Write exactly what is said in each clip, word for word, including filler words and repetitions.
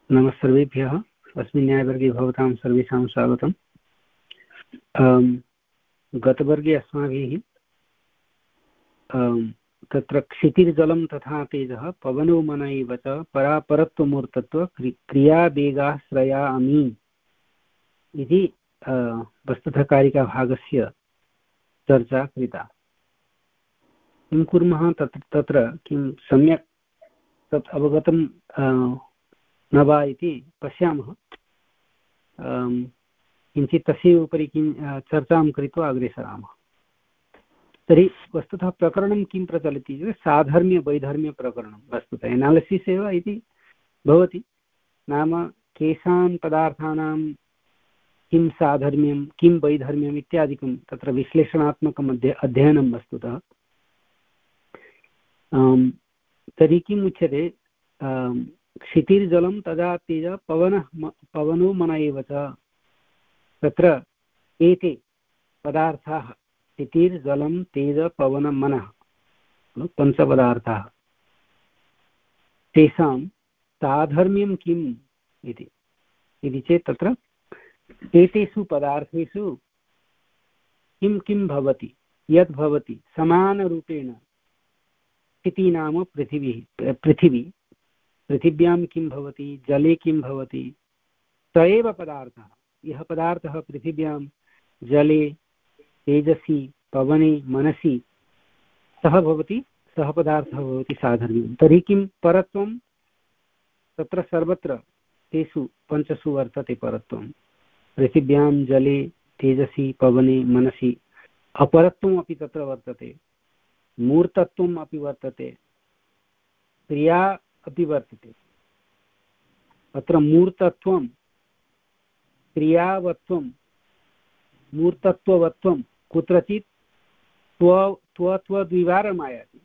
नमः सर्वेभ्यः। अस्मिन् न्यायवर्गे भवतां सर्वेषां स्वागतम्। गतवर्गे अस्माभिः तत्र क्षितिर्जलं तथा तेजः पवनो मन एव च परापरत्वमूर्तत्व क्रियावेगाश्रया अमी इति वस्तुतः कारिकाभागस्य चर्चा कृता। किं कुर्मः तत्र तत्र किं सम्यक् तत् अवगतं न वा इति पश्यामः। किञ्चित् तस्य उपरि किं चर्चां कृत्वा अग्रे सरामः। तर्हि वस्तुतः प्रकरणं किं प्रचलति चेत् साधर्म्यवैधर्म्यप्रकरणं वस्तुतः एनालिसिस् एव इति भवति। नाम केषां पदार्थानां किं साधर्म्यं किं वैधर्म्यम् इत्यादिकं तत्र विश्लेषणात्मकम् अध्य अध्ययनं वस्तुतः। तर्हि किम् उच्यते, क्षितिर्जलं तदा तेज पवनः पवनो मन एव च। तत्र एते पदार्थाः क्षितिर्जलं तेज पवन मनः पञ्चपदार्थाः, तेषां साधर्म्यं किम् इति इति चेत् तत्र एतेषु पदार्थेषु किं किं भवति, यद् भवति समानरूपेण क्षितिः नाम पृथिवी पृथिवी पृथिव्यां किं भवति, जले किं भवति, स एव पदार्थः। यः पदार्थः पृथिव्यां जले तेजसि पवने मनसि सः भवति, सः पदार्थः भवति साधर्म्यं। तर्हि किं परत्वं तत्र सर्वत्र तेषु पञ्चसु वर्तते परत्वं। पृथिव्यां जले तेजसि पवने मनसि अपरत्वम् अपि तत्र वर्तते, मूर्तत्वम् अपि वर्तते, क्रिया अपि वर्तते। अत्र मूर्तत्वं क्रियावत्वं मूर्तत्ववत्वं कुत्रचित् त्व त्व त्व द्विवारम् आयाति,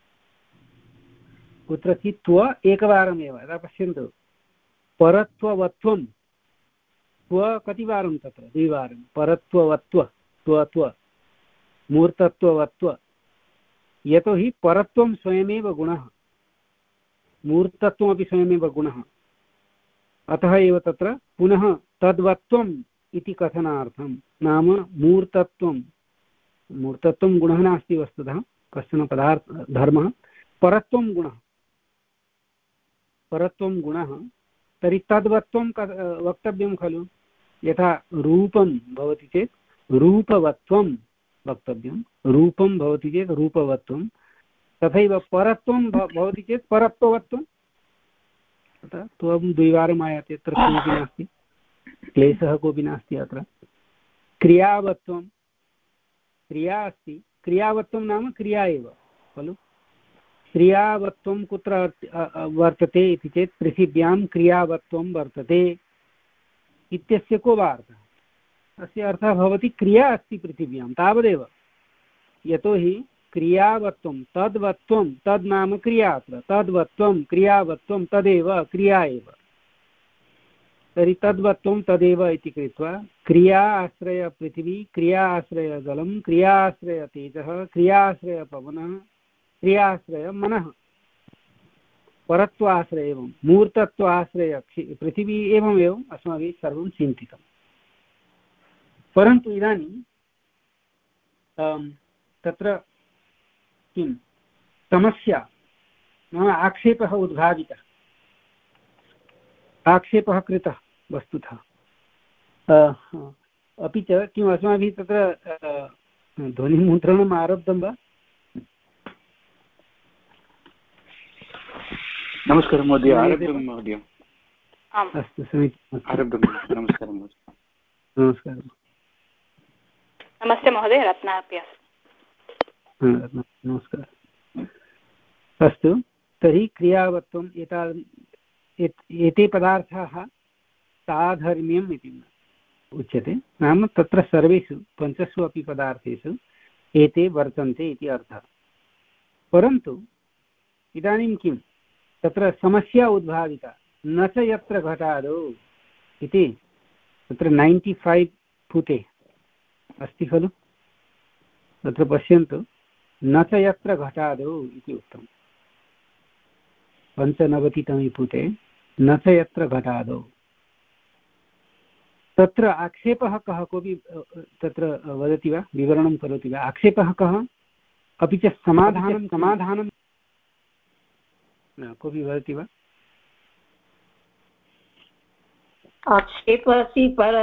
कुत्रचित् त्व एकवारमेव। यदा पश्यन्तु परत्ववत्वं त्व कतिवारं तत्र द्विवारं, परत्ववत्व त्व त्व मूर्तत्ववत्व। यतोहि परत्वं स्वयमेव गुणः, मूर्तत्वमपि स्वयमेव गुणः। अतः एव तत्र पुनः तद्वत्वम् इति कथनार्थं, नाम मूर्तत्वं मूर्तत्वं गुणः नास्ति वस्तुतः, कश्चन पदार्थ धर्मः। परत्वं गुणः, परत्वं गुणः। तर्हि तद्वत्वं वक्तव्यं खलु। यथा रूपं भवति चेत् रूपवत्वं वक्तव्यं, रूपं भवति चेत् रूपवत्वं, तथैव परत्वं भवति चेत् परत्ववत्वं। अतः त्वं द्विवारम् आयाति, अत्र किमपि नास्ति, क्लेशः कोऽपि नास्ति। अत्र क्रियावत्वं, क्रिया अस्ति, क्रियावत्वं नाम क्रिया एव खलु। क्रियावत्वं कुत्र वर्तते इति चेत् पृथिव्यां क्रियावत्वं वर्तते इत्यस्य को वा अर्थः? अस्य अर्थः भवति क्रिया अस्ति पृथिव्यां, तावदेव। यतोहि क्रियावत्वं तद्वत्वं, तद् नाम क्रिया, अत्र तद्वत्वं क्रियावत्वं तदेव क्रिया एव। तर्हि तद्वत्वं तदेव इति कृत्वा क्रिया आश्रय पृथिवी, क्रिया आश्रय जलं, क्रिया आश्रय तेजः, क्रिया आश्रय पवनः, क्रिया आश्रय मनः, परत्वाश्रय एवं मूर्तत्वाश्रय पृथिवी, एवमेव अस्माभिः सर्वं चिन्तितं। परन्तु इदानीं तत्र किं समस्या नाम आक्षेपः उद्भावितः, आक्षेपः कृतः वस्तुतः। अपि च किम् अस्माभिः तत्र ध्वनिमुद्रणम् आरब्धं वा? नमस्कारः महोदय, आरब्धं महोदय। अस्तु, समीचीनम्, आरब्धं। नमस्कारः महोदय। नमस्कारः। नमस्ते महोदय, रत्ना अपि अस्ति। नमस्कारः। अस्तु, तर्हि क्रियावत्वम् एता एते पदार्थाः साधर्म्यम् इति उच्यते। नाम तत्र सर्वेषु पञ्चसु अपि पदार्थेषु एते वर्तन्ते इति अर्थः। परन्तु इदानीं किं तत्र समस्या उद्भाविता, न च यत्र घटादौ इति। तत्र नैन्टि फैव् फुटे अस्ति खलु, तत्र पश्यन्तु, न च यत्र घटादौ इति उक्तम्। पञ्चनवतितमे पुटे न च यत्र घटादौ। तत्र आक्षेपः कः, कोऽपि तत्र वदति वा, विवरणं करोति वा? आक्षेपः कः, अपि च समाधानं समाधानं कोऽपि वदति वा? आक्षेपः अस्ति पर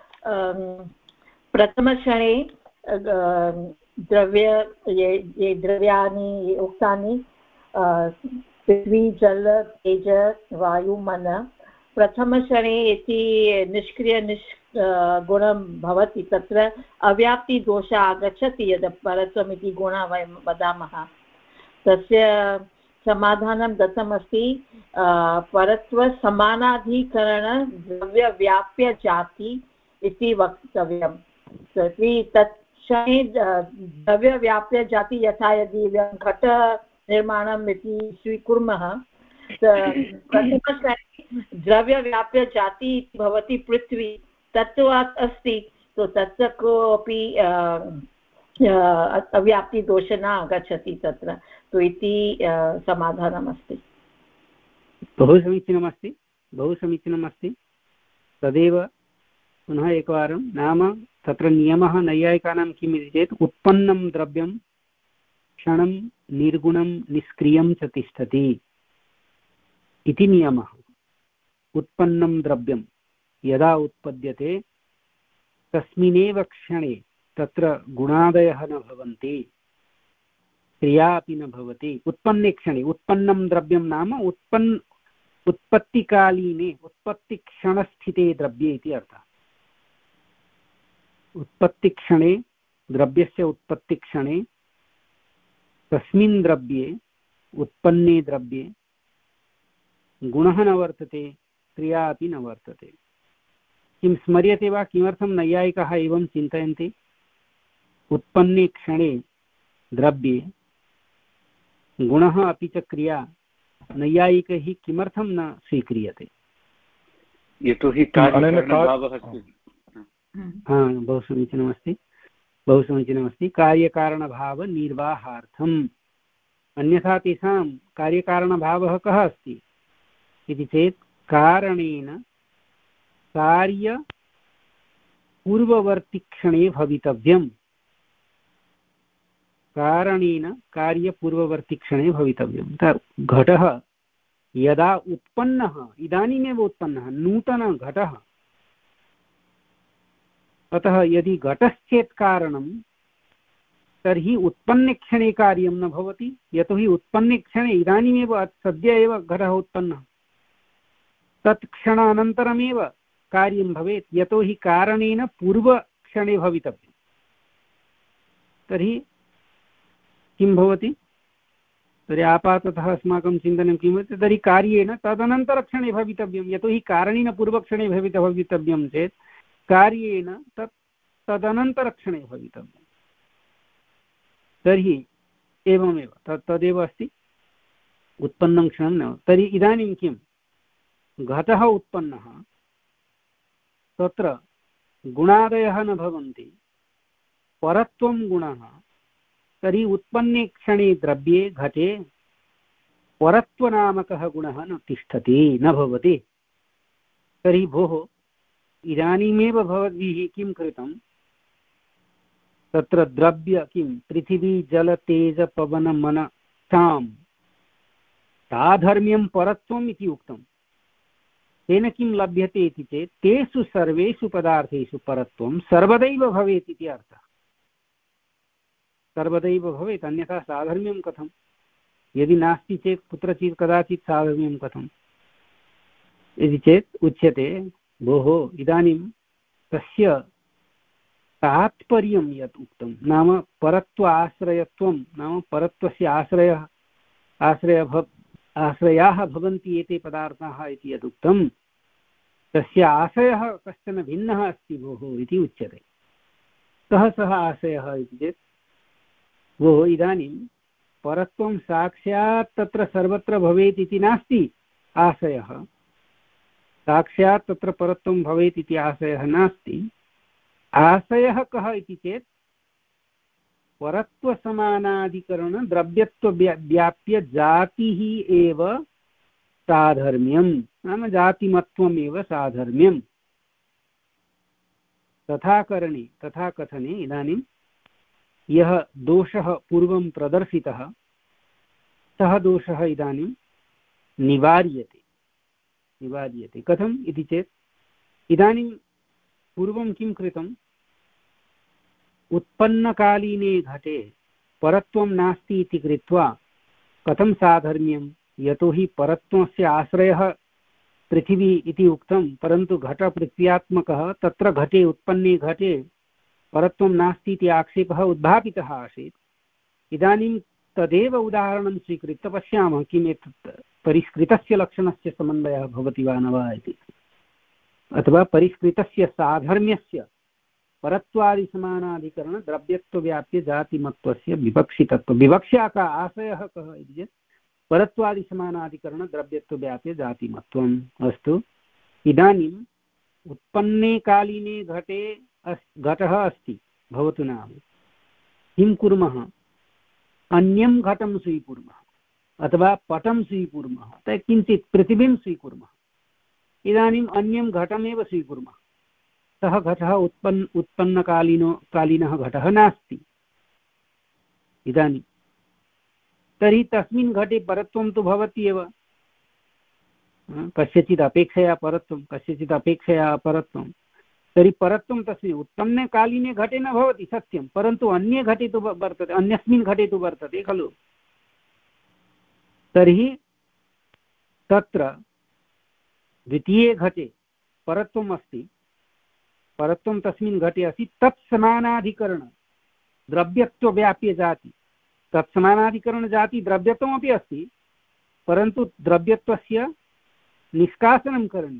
प्रथमक्षणे द्रव्य ये ये द्रव्याणि ये उक्तानि पृथ्वी जल तेज वायु मन, प्रथमक्षणे इति निष्क्रिय निष् गुणं भवति, तत्र अव्याप्तिदोषः आगच्छति। यद् परत्वम् इति गुणः वयं वदामः, तस्य समाधानं दत्तमस्ति। परत्वसमानाधिकरण द्रव्यव्याप्य जाति इति वक्तव्यं। तत् क्षणे द्रव्यव्याप्य जाति, यथा यदि घट निर्माणम् इति स्वीकुर्मः, प्रथमक्षणे द्रव्यव्याप्य जाति इति भवति पृथ्वी, तत्त्वात् अस्ति, तो तत्र कोऽपि अव्याप्तिदोषः न आगच्छति तत्र, तो इति समाधानमस्ति। बहु समीचीनमस्ति, बहु समीचीनमस्ति। तदेव पुनः एकवारं, नाम तत्र नियमः नैयायिकानां किम् इति चेत् उत्पन्नं द्रव्यं क्षणं निर्गुणं निष्क्रियं च तिष्ठति इति नियमः। उत्पन्नं द्रव्यं यदा उत्पद्यते तस्मिन्नेव क्षणे तत्र गुणादयः न भवन्ति, क्रिया अपि न भवति। उत्पन्ने क्षणे, उत्पन्नं द्रव्यं नाम उत्पन् उत्पत्तिकालीने उत्पत्तिक्षणस्थिते द्रव्ये इति अर्थः। उत्पत्तिक्षणे, द्रव्यस्य उत्पत्तिक्षणे, तस्मिन् द्रव्ये उत्पन्ने द्रव्ये गुणः न वर्तते, क्रिया अपि न वर्तते। किं स्मर्यते वा, किमर्थं नैयायिकाः एवं चिन्तयन्ति? उत्पन्ने क्षणे द्रव्ये गुणः अपि च क्रिया नैयायिकैः किमर्थं न स्वीक्रियते? यतोहि कार्यकारणभावः अस्ति। हा, बहु समीचीनमस्ति, बहु समीचीनमस्ति। कार्यकारणभावनिर्वाहार्थम्। अन्यथा तेषां कार्यकारणभावः कः अस्ति इति चेत् कारणेन कार्यपूर्ववर्तिक्षणे भवितव्यम्। कारणेन कार्यपूर्ववर्तिक्षणे भवितव्यं। घटः यदा उत्पन्नः, इदानीमेव उत्पन्नः नूतनघटः, अतः यदि घटश्चेत् कारणं, तर्हि उत्पन्नक्षणे कार्यं न भवति, यतोहि उत्पन्नक्षणे इदानीमेव सद्य एव घटः उत्पन्नः, तत् क्षणानन्तरमेव कार्यं भवेत्, यतोहि कारणेन पूर्वक्षणे भवितव्यं। तर्हि किं भवति? तर्हि आपाततः अस्माकं चिन्तनं किं भवति? तर्हि कार्येण तदनन्तरक्षणे भवितव्यं, यतोहि कारणेन पूर्वक्षणे भवित भवितव्यं चेत् कार्येण तत् तदनन्तरक्षणे भवितव्यं। तर्हि एवमेव तत् तदेव अस्ति, उत्पन्नं क्षणं न। तर्हि इदानीं किं? घटः उत्पन्नः, तत्र गुणादयः न भवन्ति, परत्वं गुणः, तर्हि उत्पन्ने क्षणे द्रव्ये घटे परत्वनामकः गुणः न तिष्ठति, न भवति। तर्हि भोः, इदानीमेव भवद्भिः किं कृतं? तत्र द्रव्य किं पृथिवी जल तेज पवन मन तां साधर्म्यं परत्वम् इति उक्तं। तेन किं लभ्यते इति चेत् तेषु सर्वेषु पदार्थेषु परत्वं सर्वदैव भवेत् इति अर्थः। सर्वदैव भवेत्, अन्यथा साधर्म्यं कथं? यदि नास्ति चेत् कुत्रचित् कदाचित् साधर्म्यं कथम् इति चेत् उच्यते, भोः इदानीं तस्य तात्पर्यं यत् उक्तं, नाम परत्व आश्रयत्वं, नाम परत्वस्य आश्रयः आश्रय भव आश्रयाः भवन्ति एते पदार्थाः इति यदुक्तं, तस्य आशयः कश्चन भिन्नः अस्ति भोः इति उच्यते। कः सः आशयः इति चेत्, भोः इदानीं परत्वं साक्षात् तत्र सर्वत्र भवेत् इति नास्ति आशयः, साक्षात् तत्र परत्वं भवेत् इति आशयः नास्ति। आशयः कः इति चेत् परत्वसमानाधिकरण द्रव्यत्व व्याप्य जातिः एव साधर्म्यं नाम जातिमत्वमेव साधर्म्यं। तथा करणे तथा कथने इदानीं यः दोषः पूर्वं प्रदर्शितः सः दोषः इदानीं निवार्यते निवार्यते कथम् इति चेत् इदानीं पूर्वं किं कृतम्, उत्पन्नकालीने घटे परत्वं नास्ति इति कृत्वा कथं साधर्म्यं, यतोहि परत्वस्य आश्रयः पृथिवी इति उक्तं, परन्तु घटपृथ्व्यात्मकः तत्र घटे उत्पन्ने घटे परत्वं नास्ति इति आक्षेपः उद्भावितः आसीत्। इदानीं तदेव उदाहरणं स्वीकृत्य पश्यामः किम् एतत् परिष्कृतस्य लक्षणस्य समन्वयः भवति वा न वा इति, अथवा परिष्कृतस्य साधर्म्यस्य परत्वादिसमानाधिकरण द्रव्यत्वव्याप्य जातिमत्वस्य विवक्षितत्व। विवक्षा का आशयः कः इति चेत् परत्वादिसमानाधिकरण द्रव्यत्वव्याप्य जातिमत्वम्। अस्तु, इदानीम् उत्पन्ने कालीने घटे घटः अस्ति भवतु नाम, किं कुर्मः, अन्यं घटं स्वीकुर्मः अथवा पटं स्वीकुर्मः, तत् किञ्चित् पृथिवीं स्वीकुर्मः। इदानीम् अन्यं घटमेव स्वीकुर्मः, सः घटः उत्पन्न उत्पन्नकालीनो कालीनः घटः नास्ति इदानीं, तर्हि तस्मिन् घटे परत्वं तु भवति एव, कस्यचित् अपेक्षया परत्वं कस्यचित् अपेक्षया अपरत्वं। तर्हि परत्वं तस्मिन् उत्पन्नकालीने घटे न भवति सत्यं, परन्तु अन्ये घटे तु वर्तते, अन्यस्मिन् घटे तु वर्तते खलु। तर्हि तत्र द्वितीये घटे परत्वम् अस्ति, परत्वं तस्मिन् घटे अस्ति, तत्समानाधिकरण द्रव्यत्वव्याप्य जाति, तत्समानाधिकरणजाति द्रव्यत्वमपि अस्ति, परन्तु द्रव्यत्वस्य निष्कासनं करणीयं।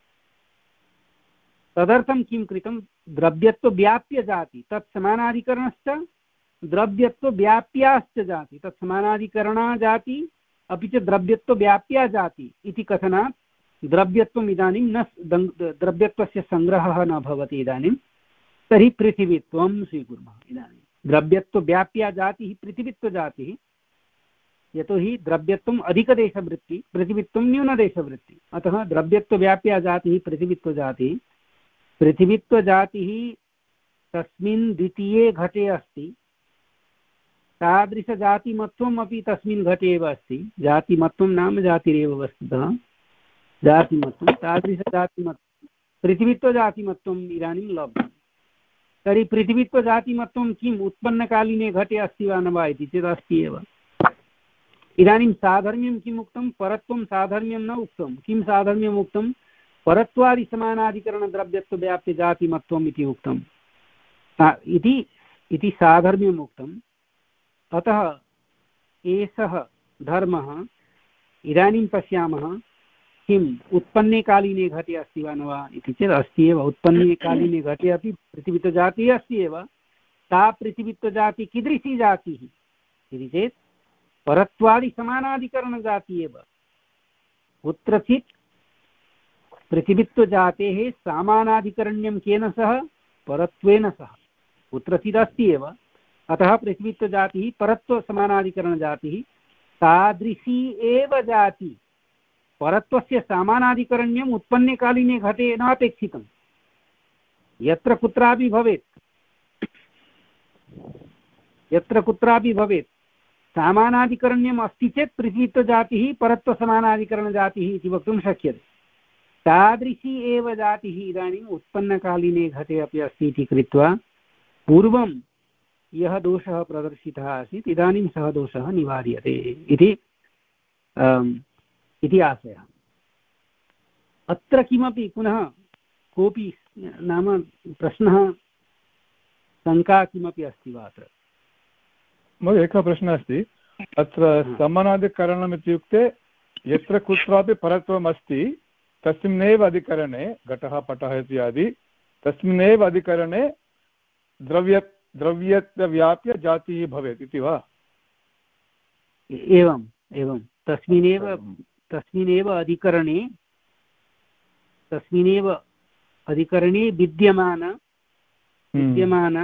तदर्थं किं कृतं, द्रव्यत्वव्याप्य जाति तत्समानाधिकरणश्च द्रव्यत्वव्याप्याश्च जाति, तत्समानाधिकरणा जाति अपि च द्रव्यत्वव्याप्या जाति इति कथनात् द्रव्यत्वम् इदानीं न द्रव्यत्वस्य सङ्ग्रहः न भवति इदानीं। तर्हि पृथिवीत्वं स्वीकुर्मः। इदानीं द्रव्यत्वव्याप्या जातिः पृथिवीत्वजातिः, यतोहि द्रव्यत्वम् अधिकदेशवृत्ति, पृथिवीत्वं न्यूनदेशवृत्ति, अतः द्रव्यत्वव्याप्या जातिः पृथिवीत्वजातिः। पृथिवीत्वजातिः तस्मिन् द्वितीये घटे अस्ति, तादृशजातिमत्वम् अपि तस्मिन् घटे एव अस्ति। जातिमत्वं नाम जातिरेव वस्तुतः, जातिमत्वं तादृशजातिमत्वं पृथिवीत्वजातिमत्वम् इदानीं लब्धं। तर्हि पृथिवीत्वजातिमत्वं किम् उत्पन्नकालीने घटे अस्ति वा न वा इति चेत् अस्ति एव। इदानीं साधर्म्यं किम् उक्तं, परत्वं साधर्म्यं न उक्तं। किं साधर्म्यम् उक्तं, परत्वादिसमानाधिकरणद्रव्यत्वव्याप्य जातिमत्वम् इति उक्तं इति इति साधर्म्यम् उक्तम्। अतः एषः धर्मः इदानीं पश्यामः किम् उत्पन्ने कालीने घटे अस्ति वा न वा इति चेत् अस्ति एव। उत्पन्ने कालीने घटे अपि पृथिवीत्वजातिः अस्ति एव। सा पृथिवीत्वजातिः कीदृशी जातिः इति चेत् परत्वादिसमानाधिकरणजातिः एव। कुत्रचित् पृथिवीत्वजातेः सामानाधिकरण्यं केन सह, परत्वेन सह, कुत्रचित् अस्ति एव। अतः पृथिवीत्वजातिः परत्वसमानाधिकरणजातिः, तादृशी एव जाति। परत्वस्य सामानाधिकरण्यम् उत्पन्नकालीने घटे न अपेक्षितं, यत्र कुत्रापि भवेत्, यत्र कुत्रापि भवेत् सामानाधिकरण्यम् अस्ति चेत् पृथिवीत्वजातिः परत्वसमानाधिकरणजातिः इति वक्तुं शक्यते। तादृशी एव जातिः इदानीम् उत्पन्नकालीने घटे अपि अस्ति इति कृत्वा पूर्वं यः दोषः प्रदर्शितः आसीत् इदानीं सः दोषः निवार्यते इति इति आशयः। अत्र किमपि पुनः कोऽपि नाम प्रश्नः, शङ्का किमपि अस्ति वा? अत्र महोदय एकः प्रश्नः अस्ति। अत्र समानाधिकरणम् इत्युक्ते यत्र कुत्रापि परत्वम् अस्ति तस्मिन्नेव अधिकरणे, घटः पटः इत्यादि तस्मिन्नेव अधिकरणे द्रव्य द्रव्यत्वव्याप्य जातिः भवेत् इति वा? एवम् एवं तस्मिन्नेव तस्मिन्नेव अधिकरणे तस्मिन्नेव अधिकरणे विद्यमान विद्यमान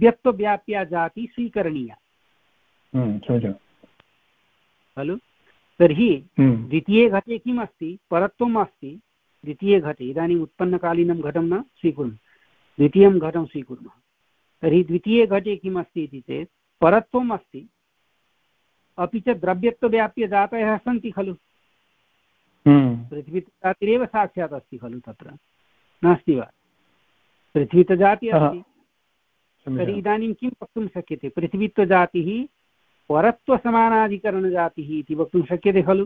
द्रव्यत्वव्याप्या जाति स्वीकरणीया खलु। तर्हि द्वितीये घटे किम् अस्ति? परत्वम् अस्ति द्वितीये घटे। इदानीम् उत्पन्नकालीनं घटं न स्वीकुर्मः, द्वितीयं घटं स्वीकुर्मः। तर्हि द्वितीये घटे किम् अस्ति इति चेत् परत्वम् अस्ति, अपि च द्रव्यत्वव्याप्यजातयः सन्ति खलु। पृथ्वीजातिरेव साक्षात् अस्ति खलु, तत्र नास्ति वा? पृथ्वीत्वजातिः अस्ति। तर्हि इदानीं किं वक्तुं शक्यते? पृथ्वीत्वजातिः परत्वसमानाधिकरणजातिः इति वक्तुं शक्यते खलु?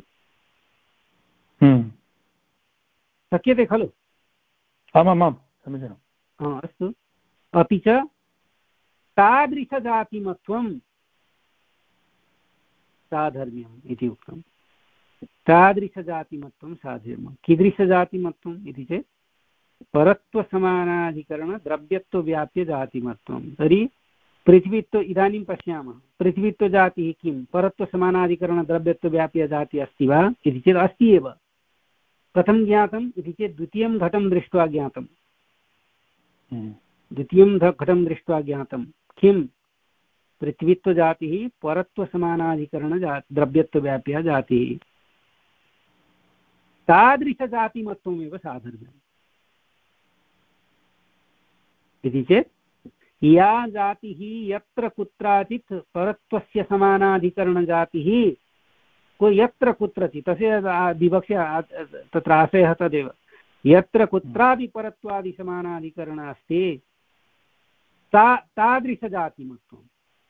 शक्यते खलु? आमामां समीचीनम्। अस्तु। अपि च तादृशजातिमत्वं साधर्म्यम् इति उक्तं। तादृशजातिमत्वं साधर्म्यं। कीदृशजातिमत्वम् इति चेत् परत्वसमानाधिकरणद्रव्यत्वव्याप्यजातिमत्वं। तर्हि पृथ्वीत्व इदानीं पश्यामः, पृथ्वीत्वजातिः किं परत्वसमानाधिकरणद्रव्यत्वव्याप्यजातिः अस्ति वा इति चेत् अस्ति एव। कथं ज्ञातम् इति चेत् द्वितीयं घटं दृष्ट्वा ज्ञातम्। द्वितीयं घटं दृष्ट्वा ज्ञातं किं? पृथ्वीत्वजातिः परत्वसमानाधिकरणजा द्रव्यत्वव्याप्या जातिः। तादृशजातिमत्वमेव साधर्म्यम् इति चेत् या जातिः यत्र कुत्राचित् परत्वस्य समानाधिकरणजातिः, को यत्र कुत्रचित्, तस्य विवक्षा तत्र आशयः तदेव, यत्र कुत्रापि परत्वादिसमानाधिकरण अस्ति ता तादृशजातिमत्वम्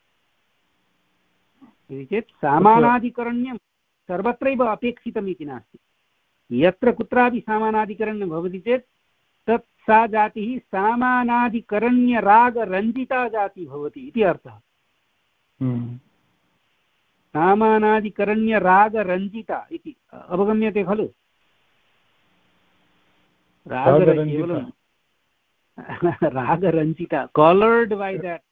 इति चेत् समानाधिकरण्यं सर्वत्रैव अपेक्षितम् इति नास्ति। यत्र कुत्रापि समानाधिकरण्यं भवति चेत् तत् सा जातिः सामानाधिकरण्यरागरञ्जिता जातिः भवति इति अर्थः। सामानाधिकरण्यरागरञ्जिता इति अवगम्यते खलु? रागरञ्जिता रागरञ्जिता कलर्ड् बाय देट्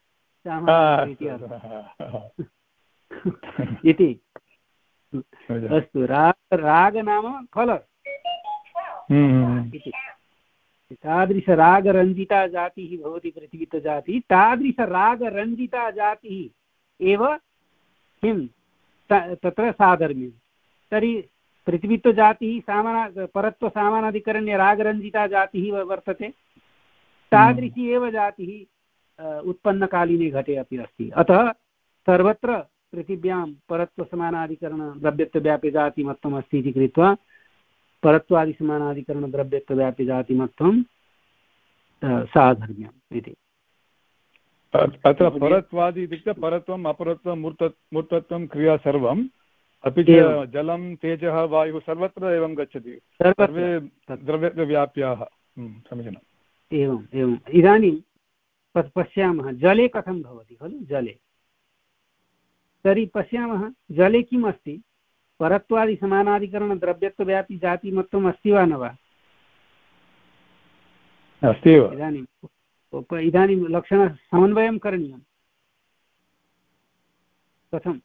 इति। अस्तु, राग राग नाम कलर् इति। तादृशरागरञ्जिता जातिः भवति पृथ्वीत्वजातिः। तादृशरागरञ्जिता जातिः एव किं तत्र साधर्म्यं। तर्हि पृथ्वीत्वजातिः सामाना परत्वसामानाधिकरण्यरागरञ्जिता जातिः वर्तते। तादृशी एव जातिः उत्पन्नकालीने घटे अपि अस्ति। अतः सर्वत्र पृथिव्यां परत्वसमानाधिकरणद्रव्यत्वव्याप्यजातिमत्वम् अस्ति इति कृत्वा परत्वादिसमानाधिकरणद्रव्यत्वव्याप्यजातिमत्वं साधर्म्यम् इति। अत्र परत्वादि इत्युक्ते परत्वम् अपरत्वं मूर्त मूर्तत्वं क्रिया सर्वम्, अपि च जलं तेजः वायुः सर्वत्र एवं गच्छति, सर्वे द्रव्यव्याप्याः। समीचीनम्। एवम् एवम्। इदानीं पश्यामः जले कथं भवति खलु। जले तर्हि पश्यामः जले किम् अस्ति? परत्वादिसमानाधिकरणद्रव्यत्वव्यापि जातिमत्वम् अस्ति वा न वा? अस्ति एव। इदानीं इदानीं लक्षणसमन्वयं करणीयं। कथं?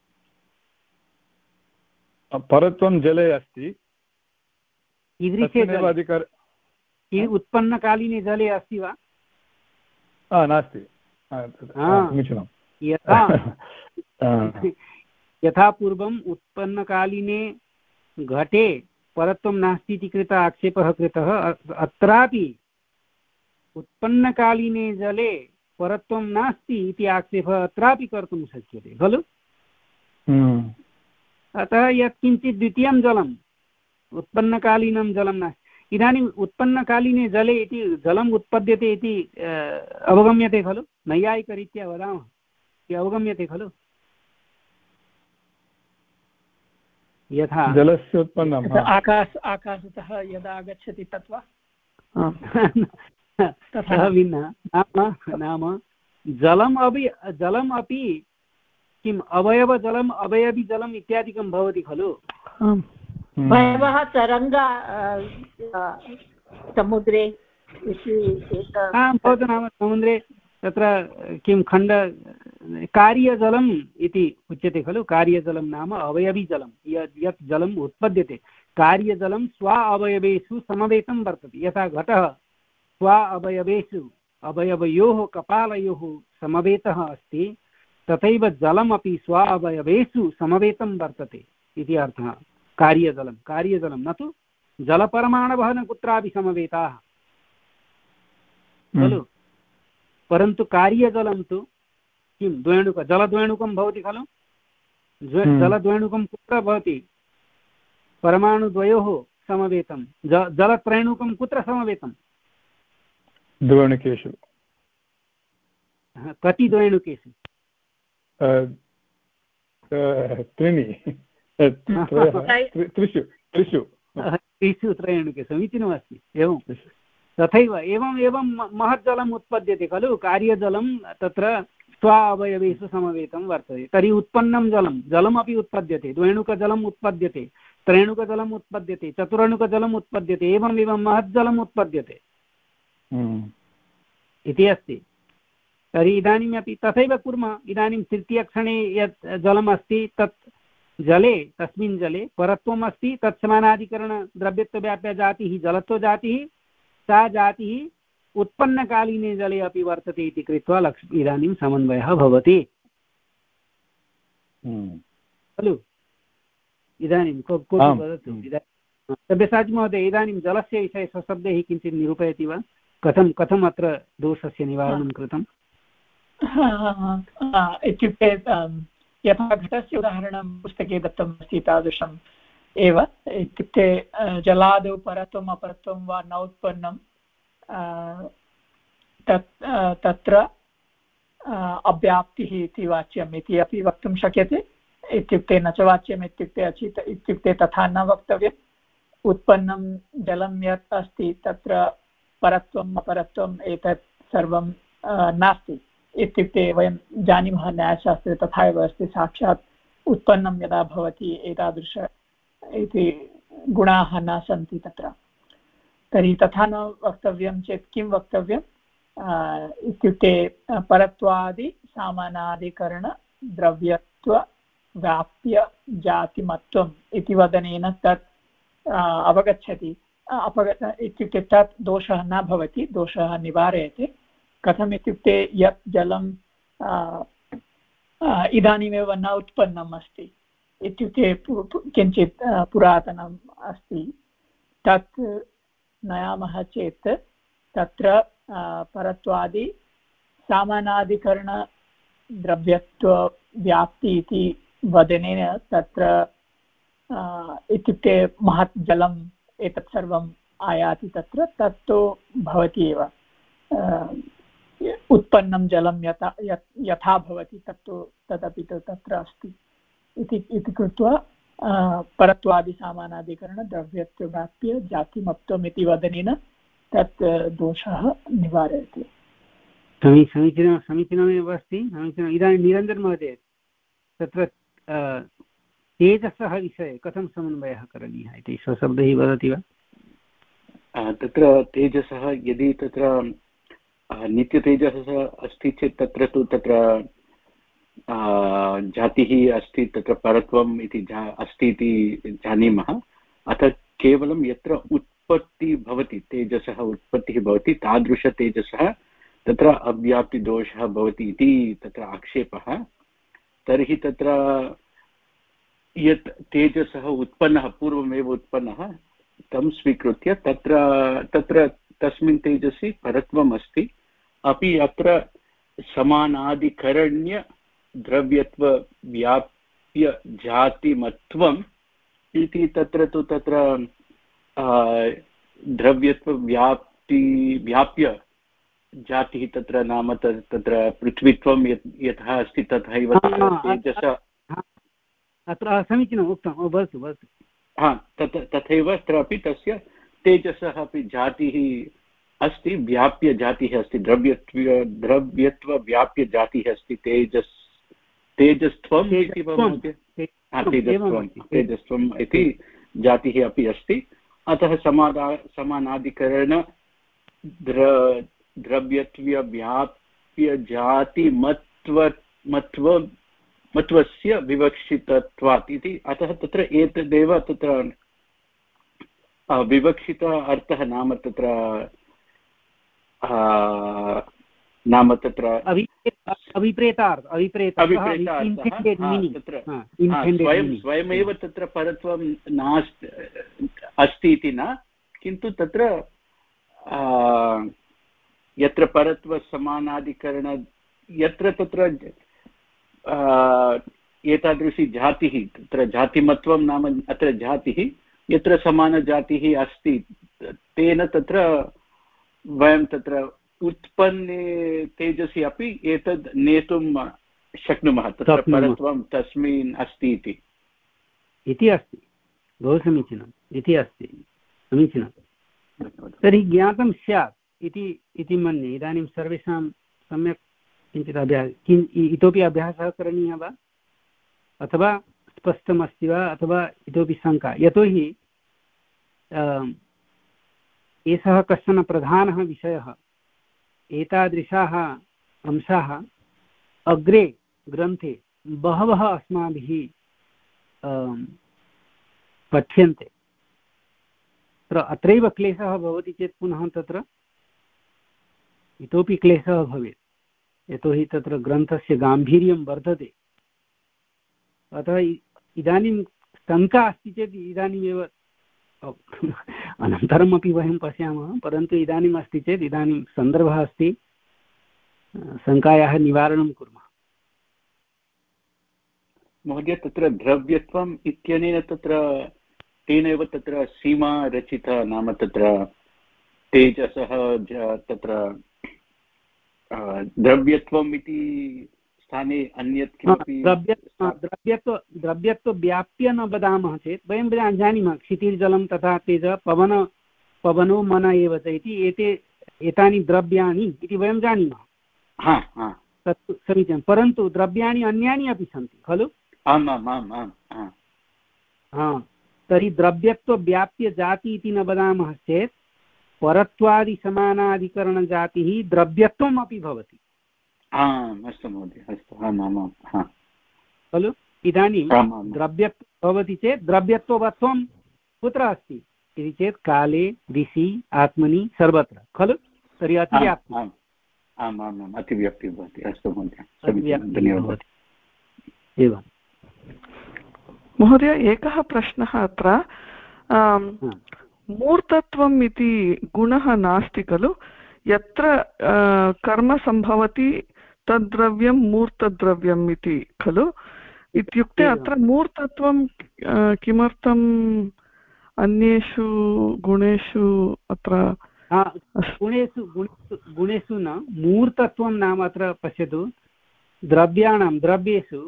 परत्वं जले अस्ति, कीदृशे जले? उत्पन्नकालीने जले अस्ति वा? नास्ति। यथा यथा पूर्वम् उत्पन्नकालीने घटे परत्वं नास्ति इति कृतः आक्षेपः कृतः, अत्रापि उत्पन्नकालीने जले परत्वं नास्ति इति आक्षेपः अत्रापि कर्तुं शक्यते खलु। अतः यत्किञ्चित् द्वितीयं जलम् उत्पन्नकालीनं जलं नास्ति। इदानीम् उत्पन्नकालीने जले इति जलम् उत्पद्यते इति अवगम्यते खलु। नैयायिकरीत्या वदामः अवगम्यते खलु। यथा जलस्य उत्पन्नम् आकाश आकाशतः यदा आगच्छति तत् वा? तथा भिन्नः। नाम नाम जलम् अपि जलम् अपि किम् अवयवजलम् अवयविजलम् इत्यादिकं भवति खलु। बहवः तरङ्गा समुद्रे भवतु नाम समुद्रे तत्र किं खण्ड कार्यजलम् इति उच्यते खलु। कार्यजलं नाम अवयविजलं यत् यत् जलम् उत्पद्यते। कार्यजलं स्व अवयवेषु समवेतं वर्तते। यथा घटः स्व अवयवेषु अवयवयोः कपालयोः समवेतः अस्ति, तथैव जलमपि स्व अवयवेषु समवेतं वर्तते। इति अर्थः। कार्यजलं कार्यजलं न तु जलपरमाणवः न कुत्रापि समवेताः खलु। परन्तु कार्यजलं तु किं द्वेणुक जलद्वेणुकं भवति खलु। जलद्वेणुकं कुत्र भवति परमाणुद्वयोः समवेतं। ज जलत्रैणुकं कुत्र समवेतं द्वेणुकेषु। कति द्वेणुकेषु त्रीणि त्रिषु त्रिषु त्रिषु त्रयणुके समीचीनमस्ति। एवं तथैव एवम् एवं महत् जलम् उत्पद्यते खलु। कार्यजलं तत्र स्व अवयवेषु समवेतं वर्तते। तर्हि उत्पन्नं जलं जलमपि उत्पद्यते। द्वेणुकजलम् उत्पद्यते, त्रेणुकजलम् उत्पद्यते, चतुरणुकजलम् उत्पद्यते, एवम् एवं महत् जलम् उत्पद्यते इति अस्ति। तर्हि इदानीमपि तथैव कुर्मः। इदानीं तृतीयक्षणे यत् जलमस्ति तत् जले तस्मिन् जले परत्वम् अस्ति। तत्समानाधिकरणद्रव्यत्वव्याप्यजातिः जलत्वजातिः, सा जातिः उत्पन्नकालीने जले अपि वर्तते इति कृत्वा लक्ष् इदानीं समन्वयः भवति खलु। इदानीं कोऽपि वदतु। सब्यसाची महोदय, इदानीं जलस्य विषये स्वशब्दैः किञ्चित् निरूपयति वा? कथं कथम् अत्र दोषस्य निवारणं कृतम्? इत्युक्ते यथा घटस्य उदाहरणं पुस्तके दत्तम् अस्ति तादृशम् एव। इत्युक्ते जलादौ परत्वम् अपरत्वं वा न उत्पन्नं तत् तत्र अव्याप्तिः इति वाच्यम् इति अपि वक्तुं शक्यते। इत्युक्ते न च वाच्यम् इत्युक्ते अचित् इत्युक्ते तथा न वक्तव्यम्। उत्पन्नं जलं यत् अस्ति तत्र परत्वम् अपरत्वम् एतत् सर्वं नास्ति। इत्युक्ते वयं जानीमः न्यायशास्त्रे तथा एव अस्ति। साक्षात् उत्पन्नं यदा भवति एतादृश इति गुणाः न सन्ति तत्र। तर्हि तथा न वक्तव्यं चेत् किं वक्तव्यम् इत्युक्ते परत्वादि सामानादिकरणद्रव्यत्वव्याप्यजातिमत्वम् इति वदनेन तत् अवगच्छति। अपगत इत्युक्ते तत् दोषः न भवति, दोषः निवारयते। कथम् इत्युक्ते यत् जलं इदानीमेव न उत्पन्नम् अस्ति इत्युक्ते किञ्चित् पुरातनम् अस्ति, तत् नयामः चेत् तत्र परत्वादि सामानादिकरणद्रव्यत्वव्याप्ति इति वदनेन तत्र इत्युक्ते महत् जलम् एतत् सर्वम् आयाति तत्र, तत्तु भवति एव। उत्पन्नं जलं यथा यथा भवति तत्तु तदपि तत्र अस्ति इति कृत्वा परत्वादिसामानादिकरणद्रव्यत्वव्याप्य जातिमत्वम् इति वदनेन तत् दोषः निवारयति। समीचीनं समीचीनमेव अस्ति। समीचीनम्। इदानीं निरञ्जन महोदय, तत्र तेजसः विषये कथं समन्वयः करणीयः इति स्वशब्दैः वदति वा? तत्र तेजसः यदि तत्र नित्यतेजसः अस्ति चेत् तत्र तु तत्र जातिः अस्ति, तत्र परत्वम् इति जा अस्ति इति जानीमः। अतः केवलं यत्र उत्पत्तिः भवति, तेजसः उत्पत्तिः भवति, तादृशतेजसः तत्र अव्याप्तिदोषः भवति इति तत्र आक्षेपः। तर्हि तत्र यत् तेजसः उत्पन्नः पूर्वमेव उत्पन्नः तं स्वीकृत्य तत्र तत्र तस्मिन् तेजसि परत्वम् अस्ति, अपि अत्र समानादिकरण्य द्रव्यत्वव्याप्य जातिमत्वम् इति तत्र तु तत्र द्रव्यत्वव्याप्ति व्याप्य जातिः तत्र नाम तत्र पृथ्वीत्वं यथा अस्ति तथैव तेजसः अत्र समीचीनम् उक्तं। वदतु वदतु। हा, तत् तथैव अत्रापि तस्य तेजसः अपि जातिः अस्ति, व्याप्य जातिः अस्ति, द्रव्यत्व द्रव्यत्वव्याप्य जातिः अस्ति। तेजस् तेजस्त्वम् इति भवति, तेजस्त्वं तेजस्त्वम् इति जातिः अपि अस्ति। अतः समादा समानादिकरण द्र द्रव्यत्वव्याप्य जातिमत्व मत्व मत्वस्य विवक्षितत्वात् इति। अतः तत्र एतदेव तत्र विवक्षित अर्थः नाम तत्र नाम तत्र अभिप्रेतार्थ स्वयं स्वयमेव तत्र परत्वं नास्ति अस्ति इति न, किन्तु तत्र यत्र परत्वसमानाधिकरण यत्र तत्र एतादृशी जातिः, तत्र जातिमत्वं नाम अत्र जातिः, यत्र समानजातिः अस्ति तेन तत्र वयं तत्र उत्पन्ने तेजसि अपि एतद् नेतुं शक्नुमः, तत्र परत्वं तस्मिन् अस्ति इति इति अस्ति। बहु समीचीनम् इति अस्ति, समीचीनं। तर्हि ज्ञातं स्यात् इति इति मन्ये। इदानीं सर्वेषां सम्यक् किञ्चित् अभ्यासः किम् इतोपि अभ्यासः करणीयः वा, अथवा स्पष्टमस्ति वा, अथवा इतोपि शङ्का? यतोहि एषः कश्चन प्रधानः विषयः। एतादृशाः अंशाः अग्रे ग्रन्थे बहवः अस्माभिः पठ्यन्ते। तत्र अत्रैव क्लेशः भवति चेत् पुनः तत्र इतोपि क्लेशः भवेत्, यतोहि तत्र ग्रन्थस्य गाम्भीर्यं वर्धते। अतः इदानीं शङ्का अस्ति चेत् इदानीमेव, अनन्तरमपि वयं पश्यामः, परन्तु इदानीम् अस्ति चेत् इदानीं सन्दर्भः अस्ति, शङ्कायाः निवारणं कुर्मः। महोदय, तत्र द्रव्यत्वम् इत्यनेन तत्र तेनैव तत्र सीमा रचिता, नाम तत्र तेजसः तत्र द्रव्यत्वम् इति स्थाने अन्यत् किमपि द्रव्यत्व द्रव्यत्व व्याप्य न वदामः चेत् वयं जानीमः क्षितिर्जलं तथा तेज पवन पवनो मन एव च इति एते एतानि द्रव्याणि इति वयं जानीमः। तत्तु समीचीनं, परन्तु द्रव्याणि अन्यानि अपि सन्ति खलु? आम् आम् आम् आम् हा, तर्हि द्रव्यत्व व्याप्य जाति इति न वदामः चेत् परत्वादिसमानाधिकरणजातिः द्रव्यत्वम् अपि भवति। आम्, अस्तु महोदय, अस्तु, आम् आम् आम् खलु? इदानीं द्रव्यत्वं भवति चेत् द्रव्यत्ववत्वं कुत्र अस्ति इति चेत् काले, दिशि, आत्मनि, सर्वत्र खलु? तर्हि अतिव्याप्ति। आम् आम् आम्, अतिव्याप्ति भवति। अस्तु महोदय, धन्यवादः। एवं महोदय, एकः प्रश्नः अत्र, मूर्तत्वम् इति गुणः नास्ति खलु? यत्र कर्म सम्भवति तद्द्रव्यं मूर्तद्रव्यम् इति खलु? इत्युक्ते अत्र मूर्तत्वं किमर्थम् अन्येषु गुणेषु अत्र? गुणेषु गुणेषु न, मूर्तत्वं नाम अत्र पश्यतु, द्रव्याणां द्रव्येषु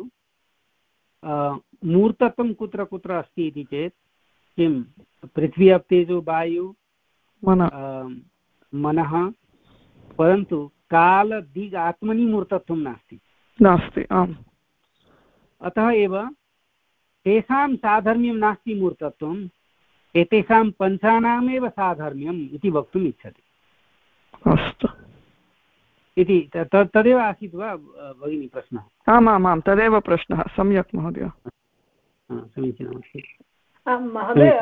मूर्तत्वं कुत्र कुत्र अस्ति इति चेत् किं पृथ्वी अप् तेजो वायु मनः, परन्तु काल दिग् आत्मनि मूर्तत्वं नास्ति नास्ति आम्। अतः एव तेषां साधर्म्यं नास्ति मूर्तत्वम्, एतेषां पञ्चानामेव साधर्म्यम् इति वक्तुम् इच्छति। अस्तु इति तदेव आसीत् वा भगिनी प्रश्नः? आम् आम् आम्, तदेव प्रश्नः। सम्यक् महोदय, समीचीनमस्ति। महोदय,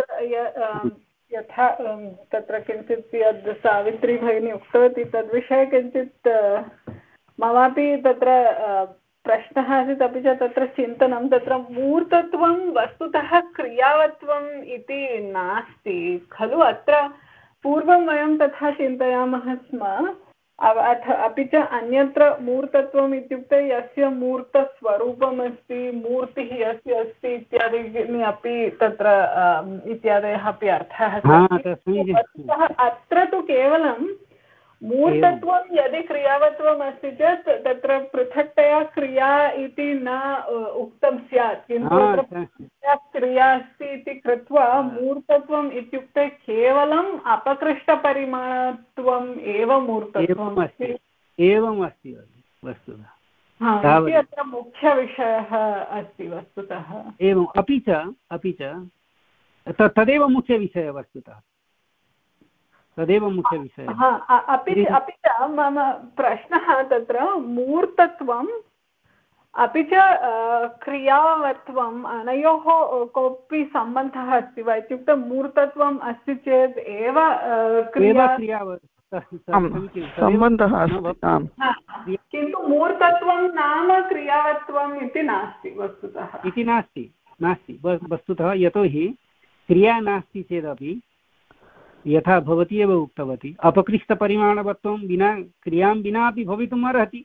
यथा तत्र किञ्चित् यद् सावित्री भगिनी उक्तवती तद्विषये किञ्चित् ममापि तत्र प्रश्नः आसीत्, अपि च तत्र चिन्तनं, तत्र मूर्तत्वं वस्तुतः क्रियावत्वम् इति नास्ति खलु? अत्र पूर्वं वयं तथा चिन्तयामः स्म। अथ अपि च अन्यत्र मूर्तत्वम् इत्युक्ते यस्य मूर्तस्वरूपमस्ति, मूर्तिः यस्य अस्ति इत्यादीनि अपि तत्र इत्यादयः अपि अर्थाः सन्ति। अत्र तु केवलं मूर्तत्वं यदि क्रियावत्वम् अस्ति चेत् तत्र पृथक्तया क्रिया इति न उक्तं स्यात्, किन्तु तत्र क्रिया अस्ति इति कृत्वा मूर्तत्वम् इत्युक्ते केवलम् अपकृष्टपरिमाणत्वम् एव मूर्तत्वम् अस्ति। एवम् अस्ति वस्तुतः, अत्र मुख्यविषयः अस्ति वस्तुतः। एवम्, अपि च अपि च तदेव मुख्यविषयः वस्तुतः, तदेव मुख्यविषयः। अपि अपि च मम प्रश्नः तत्र मूर्तत्वम् अपि च क्रियावत्वम् अनयोः कोऽपि सम्बन्धः अस्ति वा? इत्युक्ते मूर्तत्वम् अस्ति चेत् एव क्रिया सम्बन्धः अस्ति। आम्, किन्तु मूर्तत्वं नाम क्रियावत्वम् इति नास्ति वस्तुतः इति नास्ति नास्ति वस्तुतः। यतोहि क्रिया नास्ति चेदपि यथा भवती एव उक्तवती अपकृष्टपरिमाणवत्वं विना क्रियां विना अपि भवितुम् अर्हति।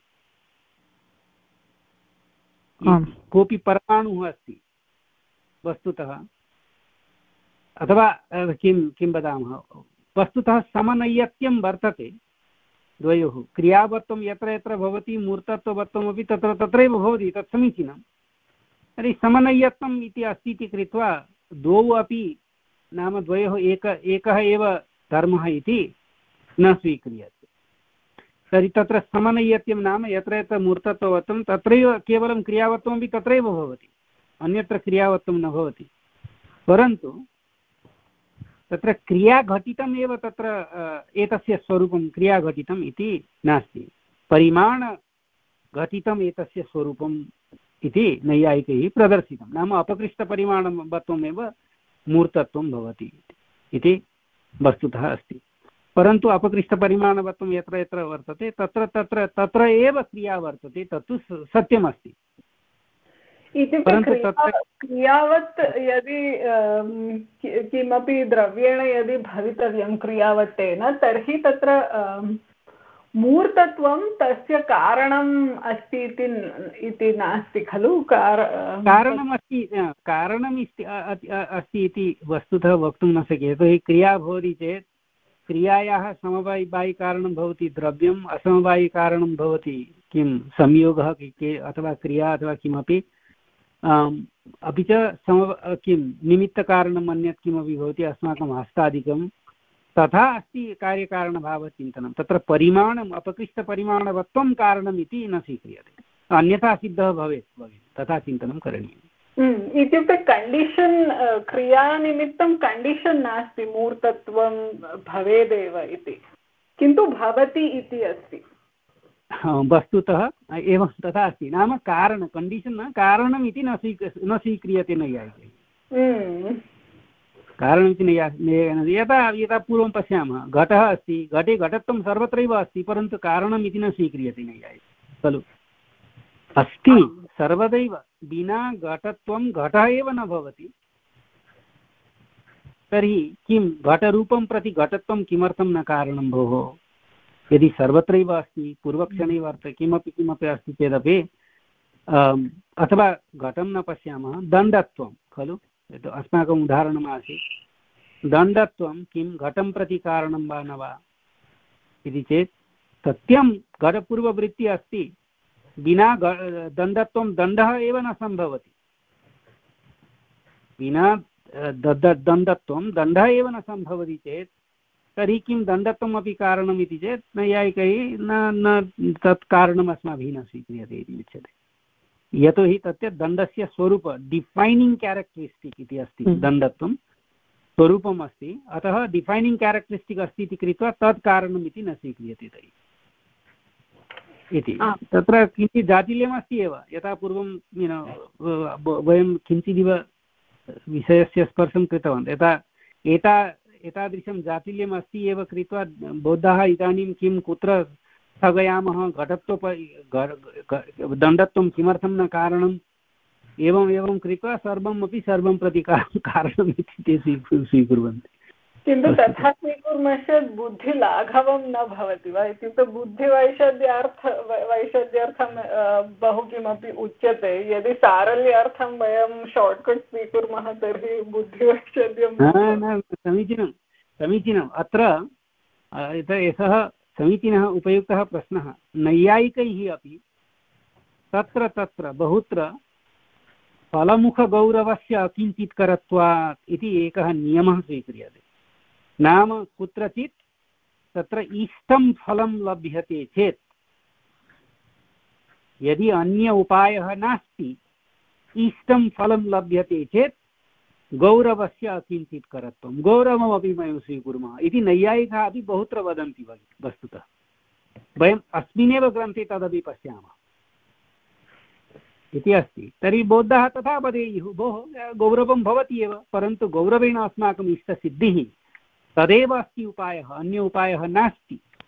कोऽपि परमाणुः अस्ति वस्तुतः, अथवा किं किं वदामः, वस्तुतः समनैयत्यं वर्तते द्वयोः। क्रियावत्वं यत्र यत्र भवति मूर्तत्ववत्वमपि तत्र तत्रैव भवति, तत् समीचीनं। तर्हि समनैयत्वम् इति अस्ति इति कृत्वा द्वौ अपि नाम द्वयोः एक एकः एव धर्मः इति न स्वीक्रियते। तर्हि तत्र समनैयत्यं नाम यत्र यत्र मूर्तत्ववत्वं तत्रैव केवलं क्रियावत्वमपि तत्रैव भवति, अन्यत्र क्रियावत्वं न भवति। परन्तु तत्र क्रियाघटितम् एव तत्र एतस्य स्वरूपं क्रियाघटितम् इति नास्ति, परिमाणघटितम् एतस्य स्वरूपम् इति नैयायिकैः प्रदर्शितं। नाम अपकृष्टपरिमाणवत्वमेव मूर्तत्वं भवति इति वस्तुतः अस्ति। परन्तु अपकृष्टपरिमाणवत्वं यत्र यत्र वर्तते तत्र तत्र तत्र एव क्रिया वर्तते, तत्तु सत्यमस्ति। इत्युक्ते क्रियावत् यदि किमपि द्रव्येण यदि भवितव्यं क्रियावत्तेन, तर्हि तत्र मूर्तत्वं तस्य कारणम् अस्ति इति नास्ति खलु। कारणमस्ति कारणम् अस्ति इति वस्तुतः वक्तुं न शक्यते। यतोहि क्रिया भवति चेत् क्रियायाः समवायिकारणं भवति द्रव्यम्, असमवायिकारणं भवति किं संयोगः अथवा क्रिया अथवा किमपि, अपि च सम किं निमित्तकारणम् अन्यत् किमपि भवति अस्माकं हस्तादिकं। तथा अस्ति कार्यकारणभावचिन्तनं। तत्र परिमाणम् अपकृष्टपरिमाणवत्वं कारणम् इति न स्वीक्रियते, अन्यथा सिद्धः भवेत् भवेत् तथा चिन्तनं करणीयम्। इत्युक्ते कण्डीषन्, क्रियानिमित्तं कण्डीषन् नास्ति मूर्तत्वं भवेदेव इति, किन्तु भवति इति अस्ति वस्तुतः। एवं तथा अस्ति, नाम कारण कण्डीषन् न कारणम् इति न स्वीक् न स्वीक्रियते नैयायिकैः। कारणमिति नैयायिकैः यथा यथा पूर्वं पश्यामः, घटः अस्ति, घटे घटत्वं सर्वत्रैव अस्ति, परन्तु कारणम् इति न स्वीक्रियते नैयायिकैः खलु। अस्ति सर्वदैव, विना घटत्वं घटः एव न भवति। तर्हि किं घटरूपं प्रति घटत्वं किमर्थं न कारणं भोः? यदि सर्वत्रैव अस्ति, पूर्वक्षणे वर्तते, किमपि किमपि अस्ति चेदपि, अथवा घटं न पश्यामः, दण्डत्वं खलु, अस्माकम् उदाहरणम् आसीत्। दण्डत्वं किं घटं प्रति कारणं वा न वा इति चेत् सत्यं घटपूर्ववृत्तिः अस्ति, विना दण्डत्वं दण्डः एव न सम्भवति। विना दण्डत्वं दण्डः एव न सम्भवति चेत् तर्हि किं दण्डत्वम् अपि कारणम् इति चेत् नैयायिकैः न न तत् कारणम् अस्माभिः न स्वीक्रियते इति उच्यते। यतोहि तस्य दण्डस्य स्वरूप डिफैनिङ्ग् क्यारेक्टरिस्टिक् इति अस्ति, दण्डत्वं स्वरूपम् अस्ति, अतः डिफैनिङ्ग् क्यारेक्टरिस्टिक् अस्ति इति कृत्वा तत् कारणम् इति न स्वीक्रियते तर्हि इति। तत्र किञ्चित् जाटिल्यमस्ति एव, यथा पूर्वं वयं किञ्चिदिव विषयस्य स्पर्शं कृतवन्तः। यथा एता एतादृशं जाटिल्यम् अस्ति एव कृत्वा बौद्धाः इदानीं किं कुत्र स्थगयामः, घटत्व दण्डत्वं किमर्थं न कारणम्, एवम् एवं कृत्वा सर्वम् अपि सर्वं प्रति कारणम् इति ते स्वीकुर्वन्ति। किन्तु तथा स्वीकुर्मश्चेत् बुद्धिलाघवं न भवति वा? इत्युक्ते बुद्धिवैषद्यार्थ वैषद्यार्थं बहु किमपि उच्यते, यदि सारल्यार्थं वयं शार्ट्कट् स्वीकुर्मः तर्हि बुद्धिवैषद्यं न। समीचीनं समीचीनम्। अत्र एषः समीचीनः उपयुक्तः प्रश्नः। नैयायिकैः अपि तत्र तत्र बहुत्र फलमुखगौरवस्य अकिञ्चित्करत्वात् इति एकः नियमः स्वीक्रियते। नाम कुत्रचित् तत्र इष्टं फलं लभ्यते चेत्, यदि अन्य उपायः नास्ति, इष्टं फलं लभ्यते चेत् गौरवस्य अकिञ्चित्करत्वं, गौरवमपि वयं स्वीकुर्मः इति नैयायिकाः अपि बहुत्र वदन्ति वस्तुतः। वयम् अस्मिन्नेव ग्रन्थे तदपि पश्यामः इति अस्ति। तर्हि बौद्धाः तथा वदेयुः, भोः गौरवं भवति एव, परन्तु गौरवेण अस्माकम् इष्टसिद्धिः तदेव अस्ति उपायः, अन्य उपायः नास्ति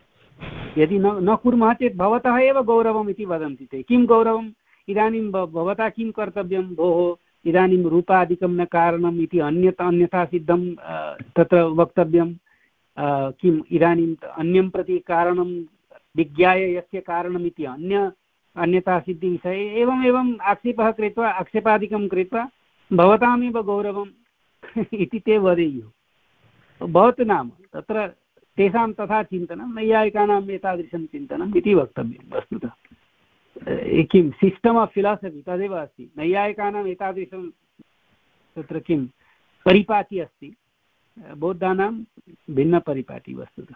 यदि न न कुर्मः चेत् भवतः एव गौरवम् इति वदन्ति ते। किं गौरवम्? इदानीं भवता किं कर्तव्यं? भोः इदानीं रूपादिकं न कारणम् इति अन्यथा अन्यथा सिद्धं तत्र वक्तव्यं। किम् इदानीम् अन्यं प्रति कारणं विज्ञाय यस्य कारणमिति अन्य अन्यथा सिद्धिविषये एवम् एवम् आक्षेपः कृत्वा आक्षेपादिकं कृत्वा भवतामेव गौरवम् इति ते वदेयुः। भवतु नाम तत्र तेषां तथा चिन्तनं, नैयायिकानाम् एतादृशं चिन्तनम् इति वक्तव्यं वस्तुतः। किं सिस्टम् आफ् फिलासफि तदेव अस्ति। नैयायिकानाम् एतादृशं तत्र किं परिपाटी अस्ति, बौद्धानां भिन्नपरिपाटी वस्तुतः।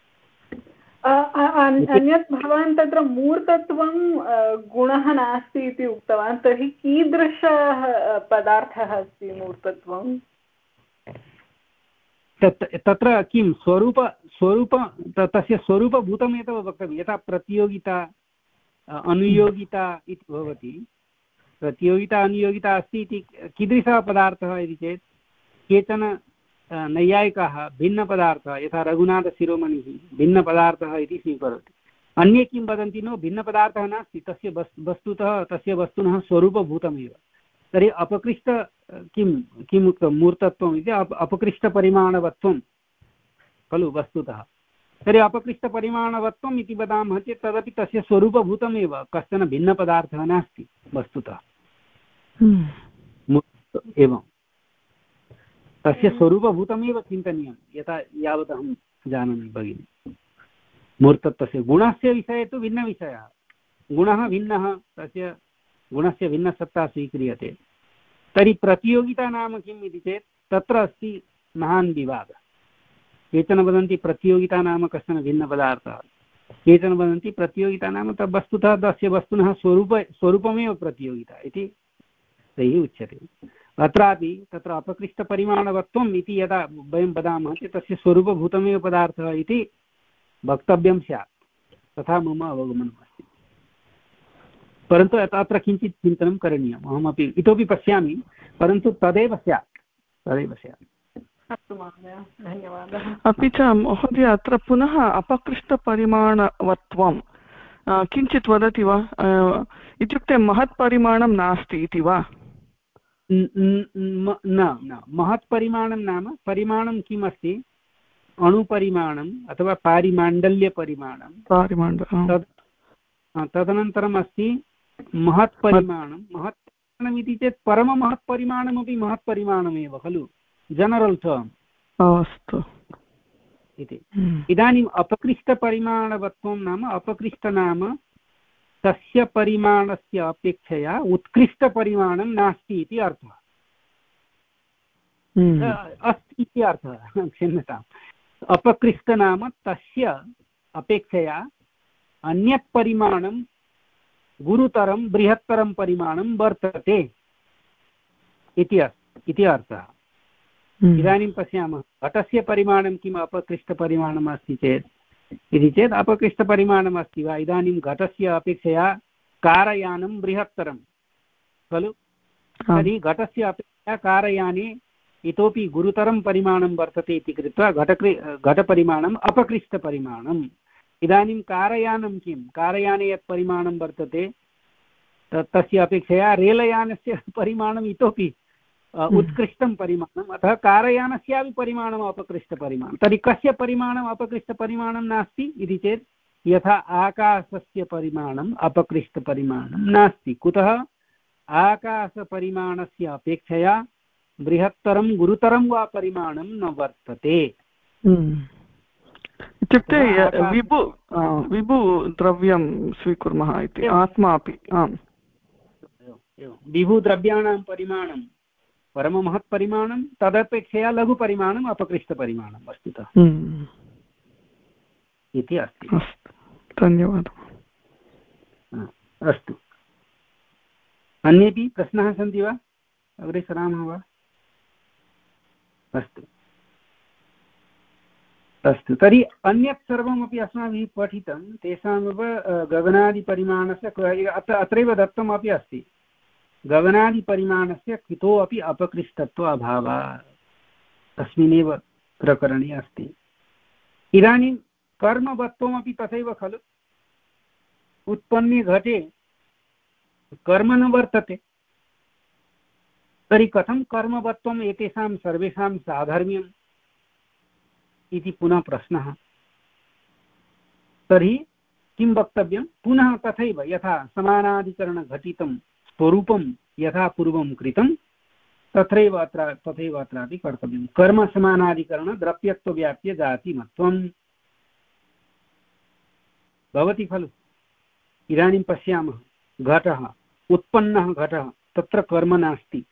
अन्यत् भवान् तत्र मूर्तत्वं गुणः नास्ति इति उक्तवान्, तर्हि कीदृशः पदार्थः अस्ति मूर्तत्वं? तत् तत्र किं स्वरूप स्वरूप तस्य स्वरूपभूतमेव वक्तव्यं। यथा प्रतियोगिता अनुयोगिता इति भवति। प्रतियोगिता अनुयोगिता अस्ति इति कीदृशः पदार्थः इति चेत् केचन नैयायिकाः भिन्नपदार्थः यथा रघुनाथशिरोमणिः भिन्नपदार्थः इति स्वीकरोति। अन्ये किं वदन्ति? नो, भिन्नपदार्थः नास्ति, तस्य वस्तुतः तस्य वस्तुनः स्वरूपभूतमेव। तर्हि अपकृष्ट किं किम् उक्तं? मूर्तत्वम् इति अपकृष्टपरिमाणवत्वं खलु वस्तुतः। तर्हि अपकृष्टपरिमाणवत्वम् इति वदामः चेत् तदपि तस्य स्वरूपभूतमेव, कश्चन भिन्नपदार्थः नास्ति वस्तुतः। एवं तस्य स्वरूपभूतमेव चिन्तनीयं, यथा यावदहं जानामि भगिनि। मूर्तत्वस्य गुणस्य विषये तु भिन्नविषयः। गुणः भिन्नः, तस्य गुणस्य भिन्नसत्ता स्वीक्रियते। तर्हि प्रतियोगिता नाम किम् इति चेत् तत्र अस्ति महान् विवादः। केचन वदन्ति प्रतियोगिता नाम कश्चन भिन्नपदार्थः, केचन वदन्ति प्रतियोगिता नाम तद् वस्तुतः तस्य वस्तुनः स्वरूप स्वरूपमेव प्रतियोगिता इति तैः उच्यते। अत्रापि तत्र अपकृष्टपरिमाणवत्वम् इति यदा वयं वदामः चेत् तस्य स्वरूपभूतमेव पदार्थः इति वक्तव्यं स्यात्, तथा मम अवगमनम् अस्ति। परन्तु अत्र किञ्चित् चिन्तनं करणीयम्। अहमपि इतोपि पश्यामि, परन्तु तदेव स्यात् तदेव स्यात् अस्तु महोदय, धन्यवादः। अपि च महोदय अत्र पुनः अपकृष्टपरिमाणवत्वं किञ्चित् वदति वा? इत्युक्ते महत्परिमाणं नास्ति इति वा? न न महत्परिमाणं नाम परिमाणं किम् अस्ति? अणुपरिमाणम् अथवा पारिमाण्डल्यपरिमाणं। पारिमाण्डल्यं तदनन्तरम् अस्ति महत्परिमाणं। महत्परिमाणम् इति चेत् परममहत्परिमाणमपि महत्परिमाणमेव खलु, जनरल् टर्म्। अस्तु इति। इदानीम् अपकृष्टपरिमाणवत्वं नाम अपकृष्ट नाम तस्य परिमाणस्य अपेक्षया उत्कृष्टपरिमाणं नास्ति इति अर्थः। अस्ति इति अर्थः, क्षम्यताम्। अपकृष्ट नाम तस्य अपेक्षया अन्यत् परिमाणं गुरुतरं बृहत्तरं परिमाणं वर्तते इति इति अर्थः। इदानीं पश्यामः घटस्य परिमाणं किम् अपकृष्टपरिमाणम् अस्ति चेत् इति चेत् अपकृष्टपरिमाणम् अस्ति वा? इदानीं घटस्य अपेक्षया कारयानं बृहत्तरं खलु। तर्हि घटस्य अपेक्षया कारयाने इतोपि गुरुतरं परिमाणं वर्तते इति कृत्वा घटकृ घटपरिमाणम् अपकृष्टपरिमाणम्। इदानीं कारयानं किं? कारयाने यत् परिमाणं वर्तते तस्य अपेक्षया रेलयानस्य परिमाणम् इतोपि उत्कृष्टं परिमाणम्, अतः कारयानस्यापि परिमाणम् अपकृष्टपरिमाणं। तर्हि कस्य परिमाणम् अपकृष्टपरिमाणं नास्ति इति चेत् यथा आकाशस्य परिमाणम् अपकृष्टपरिमाणं नास्ति। कुतः? आकाशपरिमाणस्य अपेक्षया बृहत्तरं गुरुतरं वा परिमाणं न वर्तते। इत्युक्ते विभु विभु द्रव्यं स्वीकुर्मः इति आत्मा अपि। आम्, विभुद्रव्याणां परिमाणं परममहत्परिमाणं, तदपेक्षया लघुपरिमाणम् अपकृष्टपरिमाणं वस्तुतः इति अस्ति। धन्यवादः। अस्तु, अन्येपि प्रश्नाः सन्ति वा? अग्रे सरामः वा? अस्तु अस्तु तर्हि अन्यत् सर्वमपि अस्माभिः पठितं, तेषामेव गगनादिपरिमाणस्य अत्र अत्रैव दत्तमपि अस्ति। गगनादिपरिमाणस्य कुतोऽपि अपकृष्टत्व अभावः तस्मिन्नेव प्रकरणे अस्ति। इदानीं कर्मवत्वमपि तथैव खलु। उत्पन्ने घटे कर्म न वर्तते, तर्हि कथं कर्मवत्वम् एतेषां सर्वेषां साधर्म्यम् इति पुनः प्रश्नः। तर्हि किं वक्तव्यं? पुनः तथैव यथा समानाधिकरणघटितं स्वरूपं यथा पूर्वं कृतं तथैव अत्र तथैव अत्रापि कर्तव्यं। कर्म समानाधिकरण द्रव्यत्वव्याप्य जातिमत्वं भवति खलु। इदानीं पश्यामः, घटः उत्पन्नः घटः, तत्र कर्म नास्ति,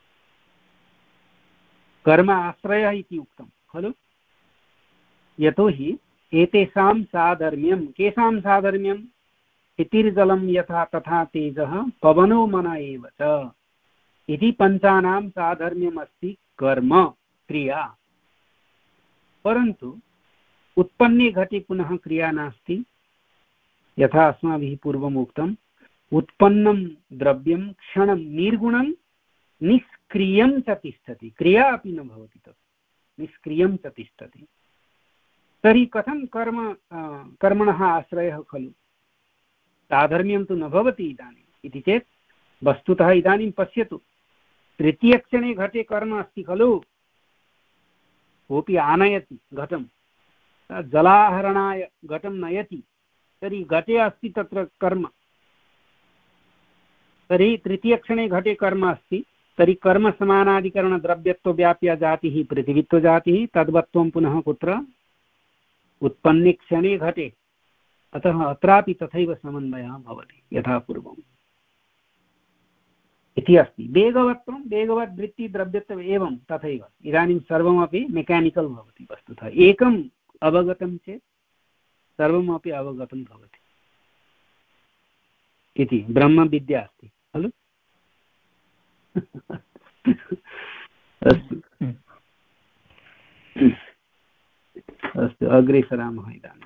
कर्म आश्रयः इति उक्तं खलु। यतोहि एतेषां साधर्म्यं, केषां साधर्म्यं? क्षितिर्जलं यथा तथा तेजः पवनो मन एव च इति पञ्चानां साधर्म्यमस्ति कर्म क्रिया। परन्तु उत्पन्ने घटे पुनः क्रिया नास्ति। यथा अस्माभिः पूर्वम् उक्तम्, उत्पन्नं द्रव्यं क्षणं निर्गुणं निष्क्रियं च तिष्ठति, क्रिया अपि न भवति, तत् निष्क्रियं च तिष्ठति। तर्हि कथं कर्म कर्मणः आश्रयः खलु, साधर्म्यं तु न भवति इदानीम् इति चेत् वस्तुतः इदानीं पश्यतु, तृतीयक्षणे घटे कर्म अस्ति खलु। कोऽपि आनयति घटं, जलाहरणाय घटं नयति, तर्हि घटे अस्ति तत्र कर्म। तर्हि तृतीयक्षणे घटे कर्म अस्ति, तर्हि कर्म समानाधिकरणद्रव्यत्वव्याप्या जातिः पृथिवीत्वजातिः, तद्वत्वं पुनः कुत्र? उत्पन्ने क्षणे घटे। अतः अत्रापि तथैव समन्वयः भवति यथा पूर्वम् इति अस्ति। वेगवत्वं वेगवद्वृत्ति द्रव्यत्वम् एवं तथैव इदानीं सर्वमपि मेकानिकल् भवति। वस्तुतः एकम् अवगतं चेत् सर्वमपि अवगतं भवति इति ब्रह्मविद्या अस्ति खलु। अस्तु अस्तु, अग्रे सरामः इदानीम्।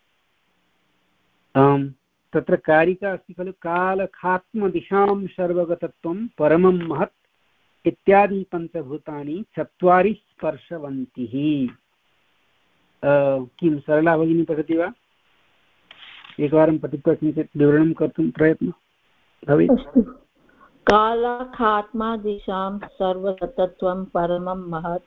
आम्, तत्र कारिका अस्ति खलु, कालखात्मदिशां सर्वगतत्वं परमं महत् इत्यादि पञ्चभूतानि चत्वारि स्पर्शवन्तिः। किं सरला भगिनी पठति वा? एकवारं पठित्वा किञ्चित् विवरणं कर्तुं प्रयत्नः भवेत्। कालखात्मदिशां सर्वगतत्वं परमं महत्,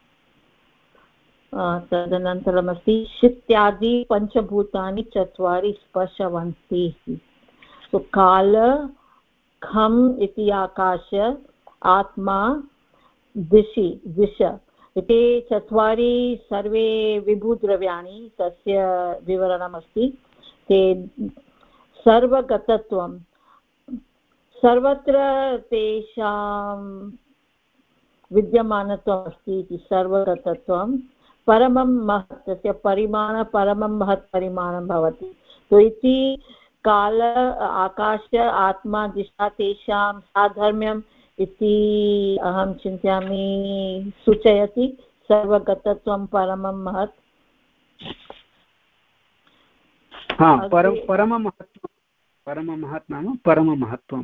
तदनन्तरमस्ति शित्यादि पञ्चभूतानि चत्वारि स्पर्शवन्ति। सो काल, खम् इति आकाश, आत्मा, दिशि दिश इति चत्वारि सर्वे विभुद्रव्याणि, तस्य विवरणमस्ति। ते सर्वगतत्वं, सर्वत्र तेषां विद्यमानत्वम् अस्ति इति सर्वगतत्वं। परमं महत्, तस्य परिमाण परमं महत् परिमाणं भवति। तो इति काल, आकाश, आत्मा, दिशा तेषां साधर्म्यम् इति अहं चिन्तयामि सूचयति सर्वगतत्वं परमं महत्। हाँ, परम परममहत्त्वं, परममहत् नाम परममहत्त्वं,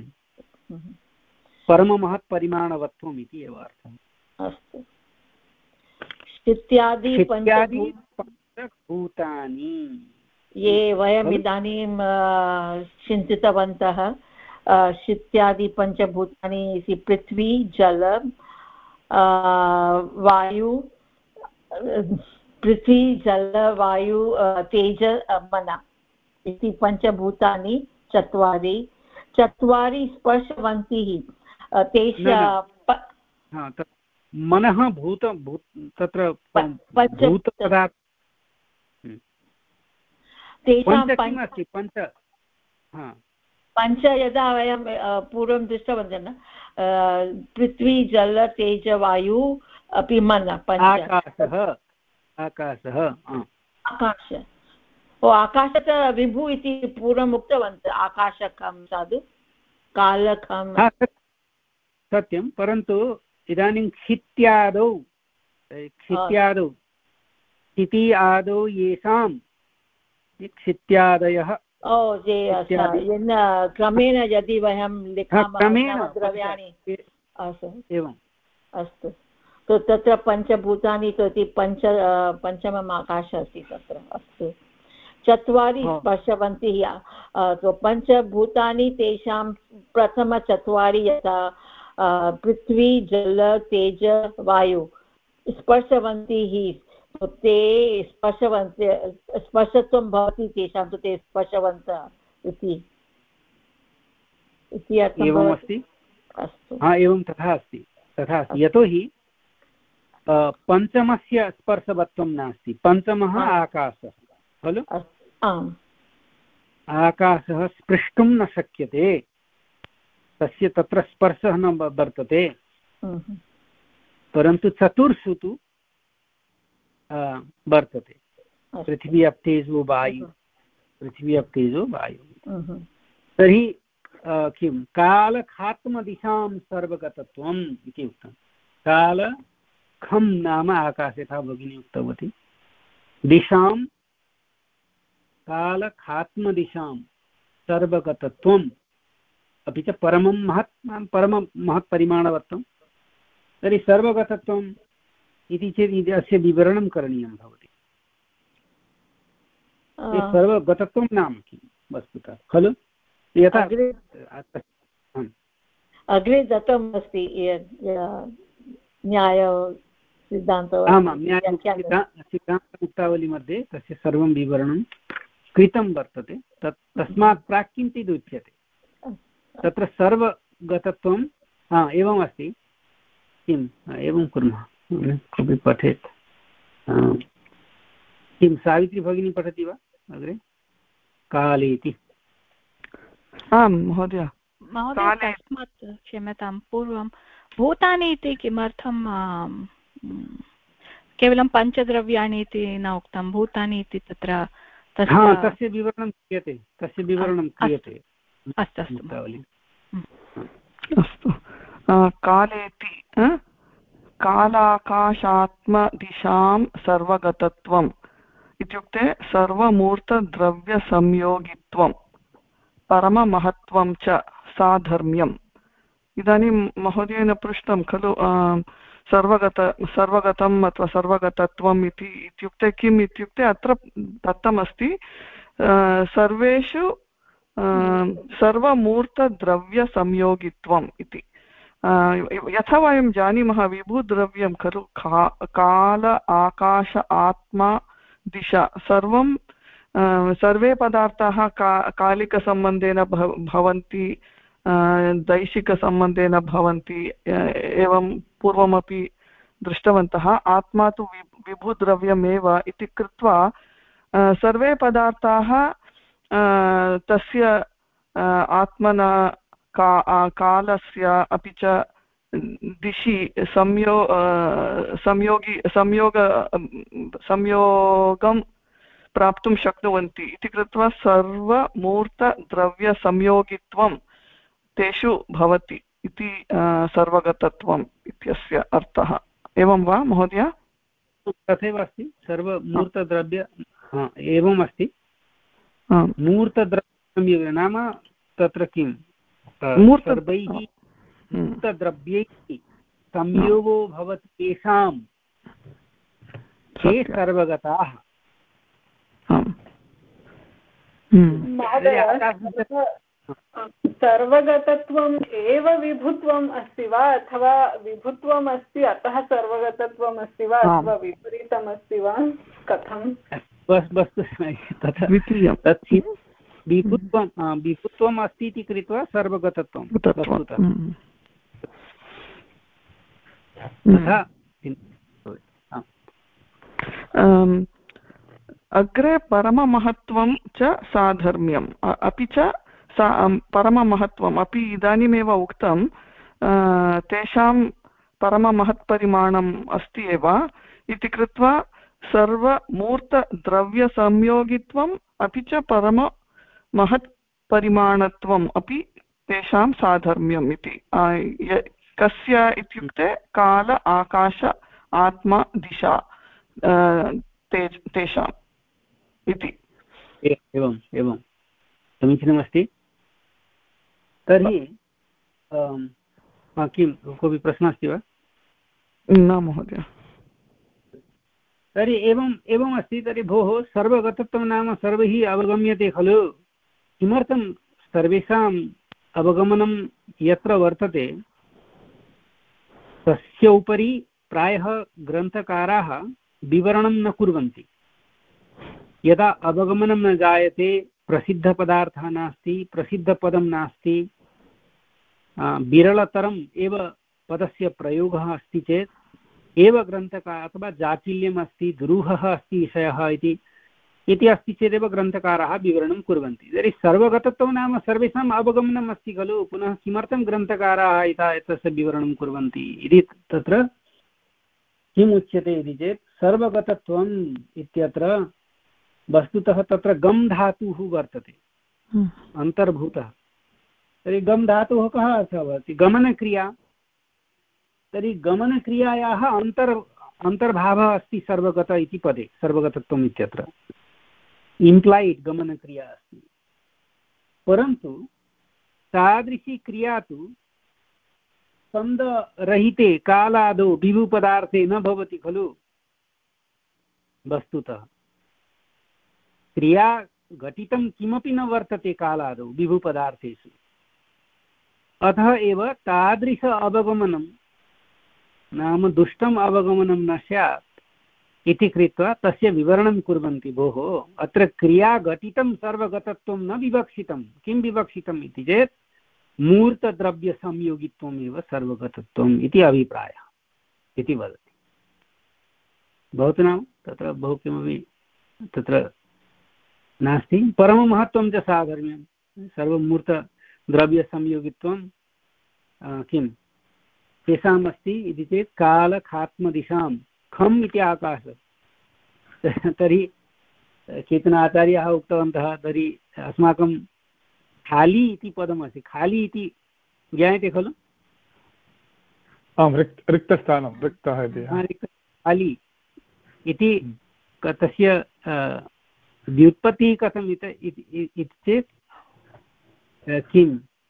परममहत्परिमाणवत्वम् इति एव अर्थः। अस्तु, इत्यादि पञ्चभूतानि ये वयम् इदानीं चिन्तितवन्तः, शित्यादि पञ्चभूतानि इति पृथ्वी, जल, वायु, पृथ्वी, जल, वायु, तेज, मन इति पञ्चभूतानि चत्वारि चत्वारि स्पर्शवन्तिः। तेषां मनः भूत तत्र भूतपदार्थ तेषां पञ्च पञ्च यदा वयं पूर्वं दृष्टवन्तः न, पृथ्वी, जल, तेज, वायु अपि मन, पञ्च। आकाशः आकाशः आकाश ओ आकाशः विभु इति पूर्वम् उक्तवन्तः। आकाशकं साधु कालकं सत्यं, परन्तु इदानीं क्षित्यादौ क्षित्यादौ क्षिति आदौ येषां क्षित्यादयः ओ जे क्रमेण यदि वयं लिखामः द्रव्याणि एवम् अस्तु। तो तत्र पञ्चभूतानि इति पञ्च पञ्चमम् आकाशः अस्ति तत्र। अस्तु, चत्वारि स्पर्शवन्ति तो पञ्चभूतानि तेषां प्रथमचत्वारि यथा पृथ्वी जल तेज वायु स्पर्शवन्तिः ते स्पर्शवन्ति स्पर्शत्वं भवति तेषां तु ते स्पर्शवन्तः इति इति एवमस्ति। अस्तु, हा एवं तथा अस्ति तथा अस्ति यतोहि पञ्चमस्य स्पर्शवत्वं नास्ति। पञ्चमः आकाशः खलु। आकाशः स्पृष्टुं न शक्यते, तस्य तत्र स्पर्शः न वर्तते, परन्तु चतुर्षु तु वर्तते। पृथिवी अप् तेजो वायु, पृथिवी अप् तेजो वायु। तर्हि किं कालखात्मदिशां सर्वगतत्वम् इति उक्तं। काल खं नाम आकाशे, यथा भगिनी उक्तवती, दिशां कालखात्मदिशां सर्वगतत्वम् अपि च परमं महत् परमं महत्परिमाणवत्वं। तर्हि सर्वगतत्वम् इति चेत् अस्य विवरणं करणीयं भवति। सर्वगतत्वं नाम किं वस्तुतः खलु। यथा अग्रे दत्तम् अस्ति न्याय सिद्धान्त आमां सिद्धान्तमुक्तावली मध्ये तस्य सर्वं विवरणं कृतं वर्तते। तत् तस्मात् प्राक् किञ्चित् उच्यते तत्र सर्वगतत्वं। हा एवम् अस्ति किम् एवं कुर्मः, कोऽपि पठेत्। किं सावित्री भगिनी पठति वा अग्रे? कालेति। आं महोदय। महोदय तस्मात् क्षम्यतां पूर्वं भूतानि इति किमर्थं केवलं पञ्चद्रव्याणि इति न उक्तं? भूतानि इति तत्र तस्य विवरणं क्रियते तस्य विवरणं क्रियते अस्तु अस्तु अस्तु। कालेति कालाकाशात्मदिशां सर्वगतत्वम् इत्युक्ते सर्वमूर्तद्रव्यसंयोगित्वं परममहत्त्वं च साधर्म्यम्। इदानीं महोदयेन पृष्टं खलु सर्वगत सर्वगतम् अथवा सर्वगतत्वम् इति इत्युक्ते किम् इत्युक्ते अत्र दत्तमस्ति सर्वेषु सर्वमूर्तद्रव्यसंयोगित्वम् इति। यथा वयं जानीमः विभुद्रव्यं खलु काल आकाश आत्मा दिशा सर्वं सर्वे पदार्थाः का कालिकसम्बन्धेन भवन्ति, दैशिकसम्बन्धेन भवन्ति। एवं पूर्वमपि दृष्टवन्तः। आत्मा तु विभुद्रव्यमेव इति कृत्वा सर्वे पदार्थाः तस्य आत्मना का कालस्य अपि च दिशि संयो संयोगी संयोग संयोगं प्राप्तुं शक्नुवन्ति इति कृत्वा सर्वमूर्तद्रव्यसंयोगित्वं तेषु भवति इति सर्वगतत्वम् इत्यस्य अर्थः। एवं वा महोदय? तथैव अस्ति। सर्वमूर्तद्रव्य एवम् अस्ति। मूर्तद्रव्यसंयोगः नाम तत्र किं सर्वैः मूर्तद्रव्यैः संयोगो भवति तेषां ते सर्वगताः। सर्वगतत्वम् एव विभुत्वम् अस्ति वा अथवा विभुत्वम् अस्ति अतः सर्वगतत्वम् अस्ति वा अथवा विपरीतम् अस्ति वा कथं? विभुत्वं विभुत्वम् अस्ति इति कृत्वा सर्वगतत्वं वस्तुतः। अग्रे परममहत्त्वं च साधर्म्यम् अपि च सा परममहत्त्वम् अपि इदानीमेव उक्तं तेषां परममहत्परिमाणम् अस्ति एव इति कृत्वा सर्वमूर्तद्रव्यसंयोगित्वम् अपि च परममहत्परिमाणत्वम् अपि तेषां साधर्म्यम् इति। कस्य इत्युक्ते काल आकाश आत्मा दिशा तेषाम् इति। एवम् एवं समीचीनमस्ति। तर्हि किं कोऽपि प्रश्नः अस्ति वा? न महोदय। तर्हि एवम् एवमस्ति। तर्हि भोः सर्वगतत्वं नाम सर्वैः अवगम्यते खलु। किमर्थं सर्वेषाम् अवगमनं यत्र वर्तते तस्य उपरि प्रायः ग्रन्थकाराः विवरणं न कुर्वन्ति। यदा अवगमनं न जायते, प्रसिद्धपदार्थः नास्ति, प्रसिद्धपदं नास्ति, विरलतरम् एव पदस्य प्रयोगः अस्ति चेत् एव ग्रन्थकार अथवा जाटिल्यम् अस्ति, दुरूहः अस्ति विषयः इति इति अस्ति चेदेव ग्रन्थकाराः विवरणं कुर्वन्ति। तर्हि सर्वगतत्वं नाम सर्वेषाम् अवगमनम् अस्ति खलु, पुनः किमर्थं ग्रन्थकाराः इतः एतस्य विवरणं कुर्वन्ति इति तत्र किम् उच्यते इति चेत् सर्वगतत्वम् इत्यत्र वस्तुतः तत्र गम् धातुः वर्तते अन्तर्भूतः। तर्हि गम् धातुः कः अर्थः भवति? गमनक्रिया। तर्हि गमनक्रियायाः अन्तर् अन्तर्भावः अस्ति सर्वगत इति पदे, सर्वगतत्वम् इत्यत्र इम्प्लैड् गमनक्रिया अस्ति। परन्तु तादृशी क्रिया तु स्पन्दरहिते कालादौ विभुपदार्थे न भवति खलु। वस्तुतः क्रिया घटितं किमपि न वर्तते कालादौ विभुपदार्थेषु। अतः एव तादृश अवगमनं नाम दुष्टम् अवगमनं न स्यात् इति कृत्वा तस्य विवरणं कुर्वन्ति। भोः अत्र क्रिया घटितं सर्वगतत्वं न विवक्षितं। किं विवक्षितम् इति चेत् मूर्तद्रव्यसंयोगित्वमेव सर्वगतत्वम् इति अभिप्रायः इति वदति। भवतु नाम तत्र बहु किमपि तत्र नास्ति। परममहत्त्वं च साधर्म्यं। सर्वमूर्तद्रव्यसंयोगित्वं किं तेषाम् अस्ति इति चेत् कालखात्मदिशां खम् इति आकाशः। तर्हि केचन आचार्याः उक्तवन्तः तर्हि अस्माकं खाली इति पदमस्ति। खाली इति ज्ञायते खलु? आम्, रिक् रिक्तस्थानं रिक्तः इति। खाली इति तस्य व्युत्पत्तिः कथम् इति चेत् किं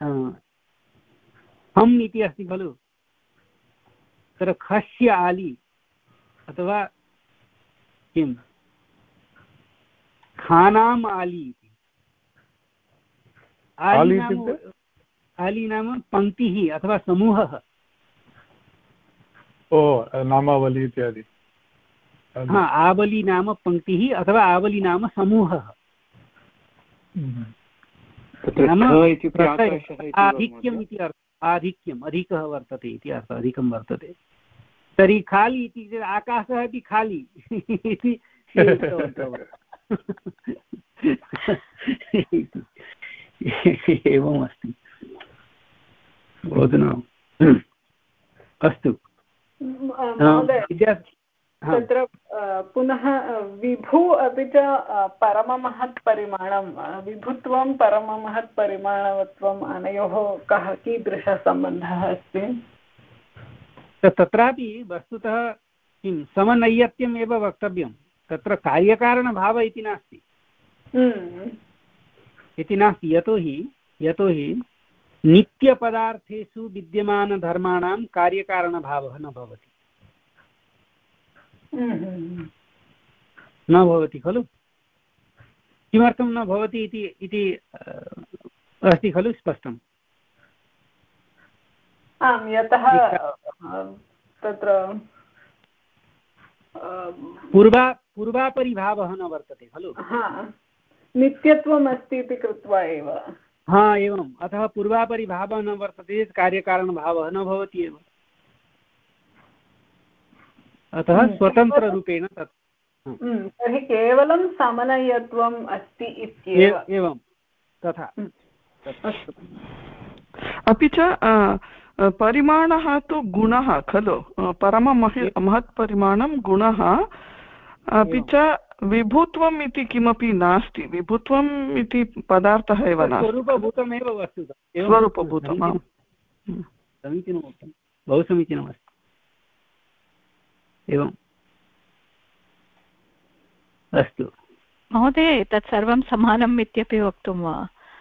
हम् इति अस्ति खलु। तत्र खस्य आली अथवा किं खानाम् आली इति। आली नाम आली नाम पङ्क्तिः अथवा समूहः। ओ नामावली इत्यादि। हा, आवली नाम पङ्क्तिः अथवा आवली नाम समूहः। आधिक्यम् इति अर्थः। आधिक्यम्, अधिकः वर्तते इति अर्थः, अधिकं वर्तते। तर्हि खाली इति चेत् आकाशः अपि खाली इति एवमस्ति। अस्तु, तत्र पुनः विभु अपि च परममहत्परिमाणं, विभुत्वं परममहत्परिमाणवत्वम् अनयोः कः कीदृशः सम्बन्धः अस्ति? तत्रापि वस्तुतः किं समनैयत्यम् एव वक्तव्यं। तत्र कार्यकारणभाव इति नास्ति इति नास्ति। यतोहि यतोहि नित्यपदार्थेषु विद्यमानधर्माणां कार्यकारणभावः न भवति न भवति खलु। किमर्थं न भवति इति अस्ति खलु स्पष्टम्। आम्, यतः तत्र पूर्वा पूर्वापरिभावः न वर्तते खलु। नित्यत्वम् अस्ति इति कृत्वा एव। हा, एवम्। अतः पूर्वापरिभावः न वर्तते चेत् कार्यकारणभावः न भवति एव। अतः स्वतन्त्ररूपेण तत्। तर्हि केवलं समनयत्वम् अस्ति इत्येव। एवं तथा। अपि च परिमाणः तु गुणः खलु। परममहि महत्परिमाणं गुणः। अपि च विभुत्वम् इति किमपि नास्ति। विभुत्वम् इति पदार्थः एव नास्ति। स्वरूपभूतमेव वस्तुतः। स्वरूपभूतं। समीचीनम् उक्तं, बहु समीचीनमस्ति। एवम्। अस्तु महोदय, तत् सर्वं समानम् इत्यपि वक्तुं वा?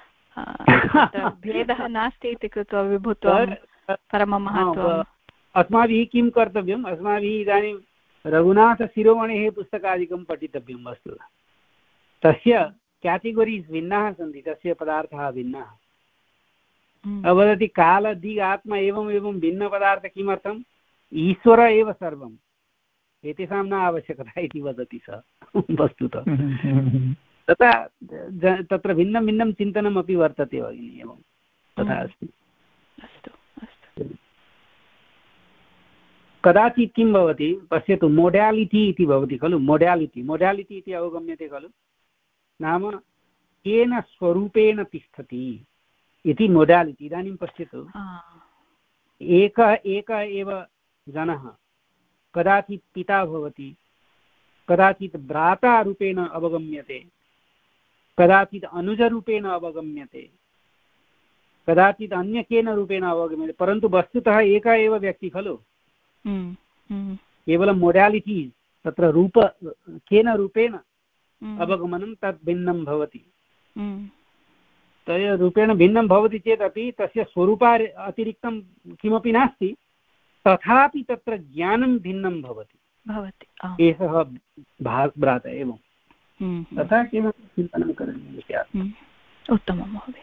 भेदः नास्ति इति कृत्वा विभुत्वं परममहत्त्वम्। अस्माभिः किं कर्तव्यम्? अस्माभिः इदानीं रघुनाथशिरोमणेः पुस्तकादिकं पठितव्यं वस्तुतः तस्य केटेगरीस् भिन्नाः सन्ति तस्य पदार्थाः भिन्नाः वदति काल दि आत्मा एवम् एवं भिन्नपदार्थ किमर्थम् ईश्वर एव सर्वम् एतेषां न आवश्यकता इति वदति सः वस्तुतः तथा तत्र भिन्नं भिन्नं चिन्तनमपि वर्तते भगिनि एवं तथा अस्ति कदाचित् किं भवति पश्यतु मोडालिटी इति भवति खलु मोडालिटी मोडालिटी इति अवगम्यते खलु नाम केन स्वरूपेण तिष्ठति इति मोडालिटी इदानीं पश्यतु एक एक एव जनः कदाचित् पिता भवति कदाचित् भ्राता रूपेण अवगम्यते कदाचित् अनुजरूपेण अवगम्यते कदाचित् अन्य केन रूपेण अवगम्यते परन्तु वस्तुतः एका एव व्यक्ति खलु केवलं मोडालिटीस् तत्र रूप केन रूपेण अवगमनं तत् भिन्नं भवति तस्य रूपेण भिन्नं भवति चेदपि तस्य स्वरूपा अतिरिक्तं किमपि नास्ति तथापि तत्र ज्ञानं भिन्नं भवति भवति एषः भ्राता एवं तथा किमपि चिन्तनं करणीयं स्यात् उत्तमं महोदय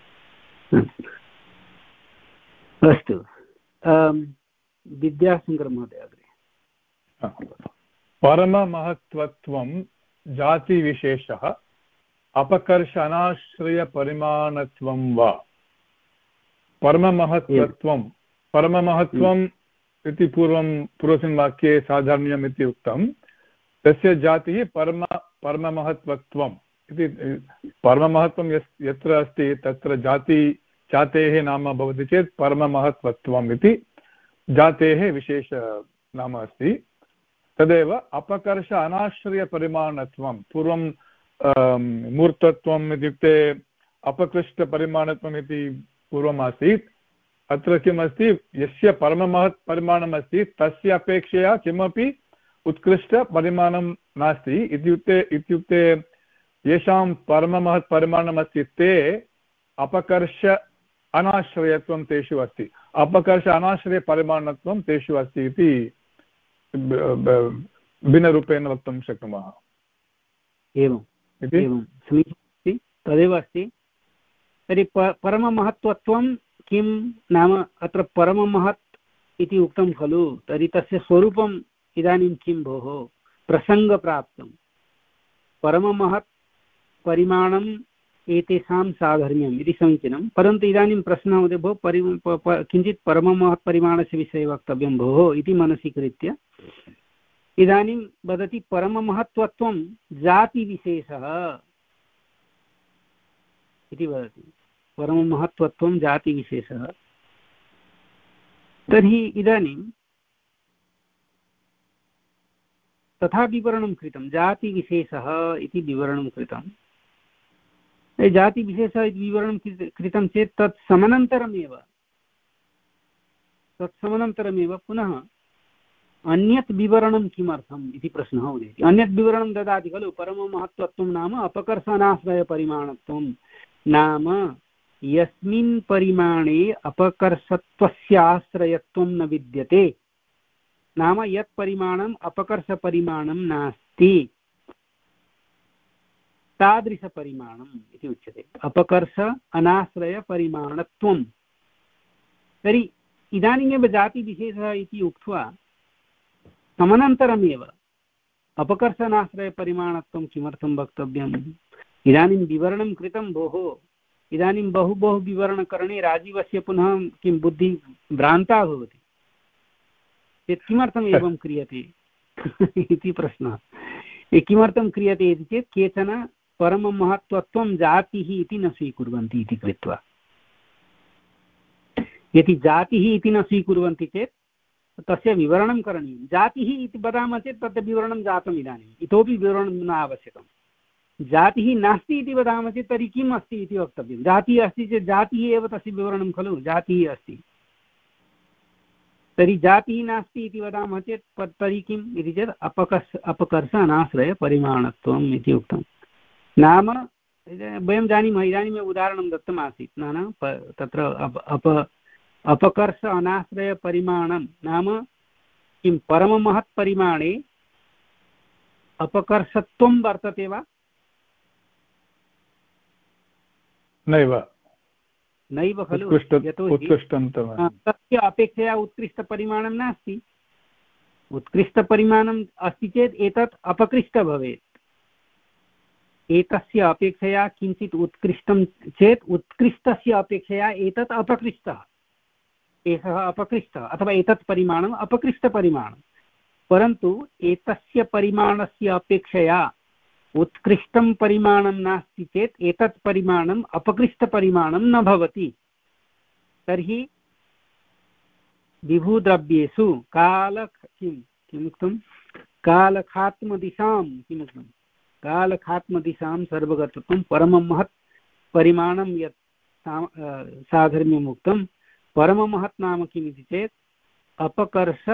अस्तु विद्याशङ्कर महोदय अग्रे परममहत्त्वत्वं जातिविशेषः अपकर्ष अनाश्रयपरिमाणत्वं वा परममहत्त्वत्वं परममहत्त्वम् इति पूर्वं पूर्वस्मिन् वाक्ये साधारण्यम् इति उक्तं तस्य जातिः परम परममहत्त्वत्वम् इति परममहत्त्वं यस् यत्र अस्ति तत्र जाति जातेः नाम भवति चेत् परममहत्त्वत्वम् इति जातेः विशेष नाम अस्ति तदेव अपकर्ष अनाश्रयपरिमाणत्वं पूर्वं मूर्तत्वम् इत्युक्ते अपकृष्टपरिमाणत्वम् इति पूर्वम् आसीत् अत्र किमस्ति यस्य परममहत् परिमाणम् अस्ति तस्य अपेक्षया किमपि उत्कृष्टपरिमाणं नास्ति इत्युक्ते इत्युक्ते येषां परममहत् परिमाणम् अस्ति ते अपकर्ष अनाश्रयत्वं तेषु अस्ति अपकर्ष अनाश्रयपरिमाणत्वं तेषु अस्ति इति भिन्नरूपेण वक्तुं शक्नुमः एवम् एवं समीचीनमस्ति तदेव अस्ति तर्हि प परममहत्त्वत्वं किं नाम अत्र परममहत् इति उक्तं खलु तर्हि तस्य स्वरूपम् इदानीं किं भोः प्रसङ्गप्राप्तं परममहत् परिमाणम् एतेषां साधर्म्यम् इति समीचीनं परन्तु इदानीं प्रश्नः उदे भोः परि किञ्चित् परममहत् परिमाणस्य विषये वक्तव्यं भोः इति मनसि कृत्य इदानीं वदति परममहत्त्वत्वं जातिविशेषः इति वदति परममहत्त्वत्वं जातिविशेषः तर्हि इदानीं तथा विवरणं कृतं जातिविशेषः इति विवरणं कृतं जातिविशेषः इति विवरणं कृतं चेत् तत् समनन्तरमेव तत् समनन्तरमेव पुनः अन्यत् विवरणं किमर्थम् इति प्रश्नः उदेति अन्यत् विवरणं ददाति खलु परममहत्त्वत्वं नाम अपकर्षणाश्रयपरिमाणत्वं नाम यस्मिन् परिमाणे अपकर्षत्वस्य आश्रयत्वं न विद्यते नाम यत् परिमाणम् अपकर्षपरिमाणं नास्ति तादृशपरिमाणम् इति उच्यते अपकर्ष अनाश्रयपरिमाणत्वं तर्हि इदानीमेव जातिविशेषः इति उक्त्वा समनन्तरमेव अपकर्षणाश्रयपरिमाणत्वं किमर्थं वक्तव्यम् इदानीं विवरणं कृतं भोः इदानीं बहु बहु विवरणकरणे राजीवस्य पुनः किं बुद्धिः भ्रान्ता भवति चेत् किमर्थम् एवं क्रियते इति प्रश्नः किमर्थं क्रियते इति चेत् केचन परममहत्त्वत्वं जातिः इति न स्वीकुर्वन्ति इति कृत्वा यदि जातिः इति न स्वीकुर्वन्ति चेत् तस्य विवरणं करणीयं जातिः इति वदामः चेत् तस्य विवरणं जातम् इदानीम् इतोपि विवरणं न आवश्यकं जातिः नास्ति इति वदामः चेत् तर्हि किम् अस्ति इति वक्तव्यं जातिः अस्ति चेत् जातिः एव तस्य विवरणं खलु जातिः अस्ति तर्हि जातिः नास्ति इति वदामः चेत् तर्हि किम् इति चेत् अपकर्ष अपकर्ष अनाश्रयपरिमाणत्वम् इति उक्तं नाम वयं जानीमः इदानीमेव उदाहरणं दत्तमासीत् नाम तत्र अप अपकर्ष अनाश्रयपरिमाणं नाम किं परममहत्परिमाणे अपकर्षत्वं वर्तते वा? नैव नैव खलु, यतोहि तस्य अपेक्षया उत्कृष्टपरिमाणं नास्ति। उत्कृष्टपरिमाणम् अस्ति चेत् एतत् अपकृष्ट भवेत्। एतस्य अपेक्षया किञ्चित् उत्कृष्टं चेत् उत्कृष्टस्य अपेक्षया एतत् अपकृष्टः, एषः अपकृष्टः अथवा एतत् परिमाणम् अपकृष्टपरिमाणं। परन्तु एतस्य परिमाणस्य अपेक्षया उत्कृष्टं परिमाणं नास्ति चेत् एतत् परिमाणम् अपकृष्टपरिमाणं न भवति। तर्हि विभुद्रव्येषु काल किं किमुक्तं कालखात्मदिशां किमुक्तं कालखात्मदिशां सर्वगतत्वं परममहत् परिमाणं यत् साधर्म्यमुक्तं। परममहत् नाम किमिति चेत् अपकर्ष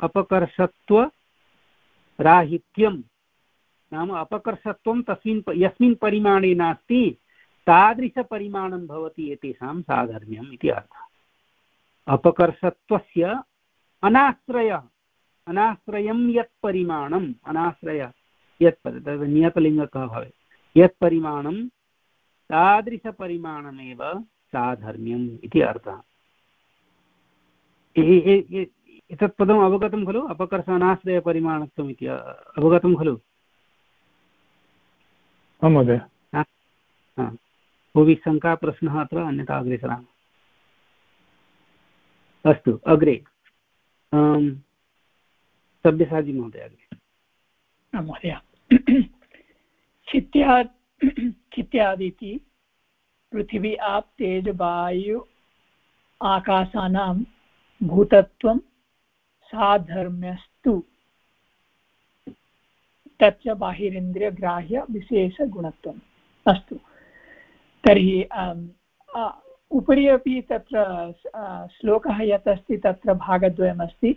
अपकर्षत्वराहित्यं नाम अपकर्षत्वं तस्मिन् यस्मिन् परिमाणे नास्ति तादृशपरिमाणं भवति एतेषां साधर्म्यम् इति अर्थः। अपकर्षत्वस्य अनाश्रयः, अनाश्रयं यत् परिमाणम्, अनाश्रय यत् तद् नियतलिङ्गकः भवेत्, यत् परिमाणं तादृशपरिमाणमेव साधर्म्यम् इति अर्थः। एतत् पदम् अवगतं खलु? अपकर्ष अनाश्रयपरिमाणत्वम् इति अवगतं खलु? आं महोदय। कोऽपि शङ्का प्रश्नः अत्र? अन्यथा अग्रे सरामः। अस्तु, अग्रे सब्यसाची महोदय। अग्रे महोदय, चित्या चित्यादिति पृथिवी आप तेज वायु आकाशानां भूतत्वं साधर्म्यस्तु तच्च बाहिरेन्द्रियग्राह्य विशेषगुणत्वम्। अस्तु, तर्हि उपरि अपि तत्र श्लोकः यत् अस्ति तत्र भागद्वयमस्ति।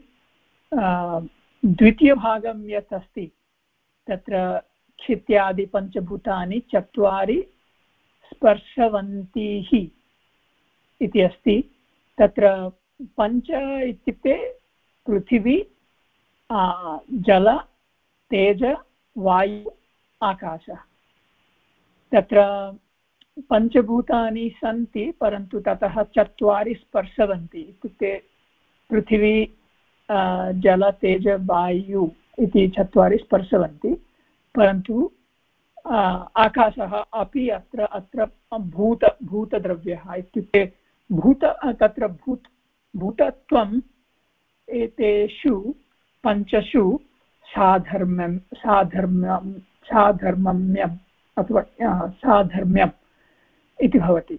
द्वितीयभागं यत् अस्ति तत्र क्षित्यादि पञ्चभूतानि चत्वारि स्पर्शवन्तीः इति अस्ति। तत्र पञ्च इत्युक्ते पृथिवी, जल, तेज, वायु, आकाशः। तत्र पञ्चभूतानि सन्ति परन्तु ततः चत्वारि स्पर्शवन्ति इत्युक्ते पृथिवी, जल, तेज, वायु इति चत्वारि स्पर्शवन्ति। परन्तु आकाशः अपि अत्र अत्र भूत भूतद्रव्यः इत्युक्ते भूत तत्र भूत भूतत्वम् एतेषु पञ्चषु साधर्म्यं साधर्म्यं साधर्मम्यम् अथवा साधर्म्यम् इति भवति।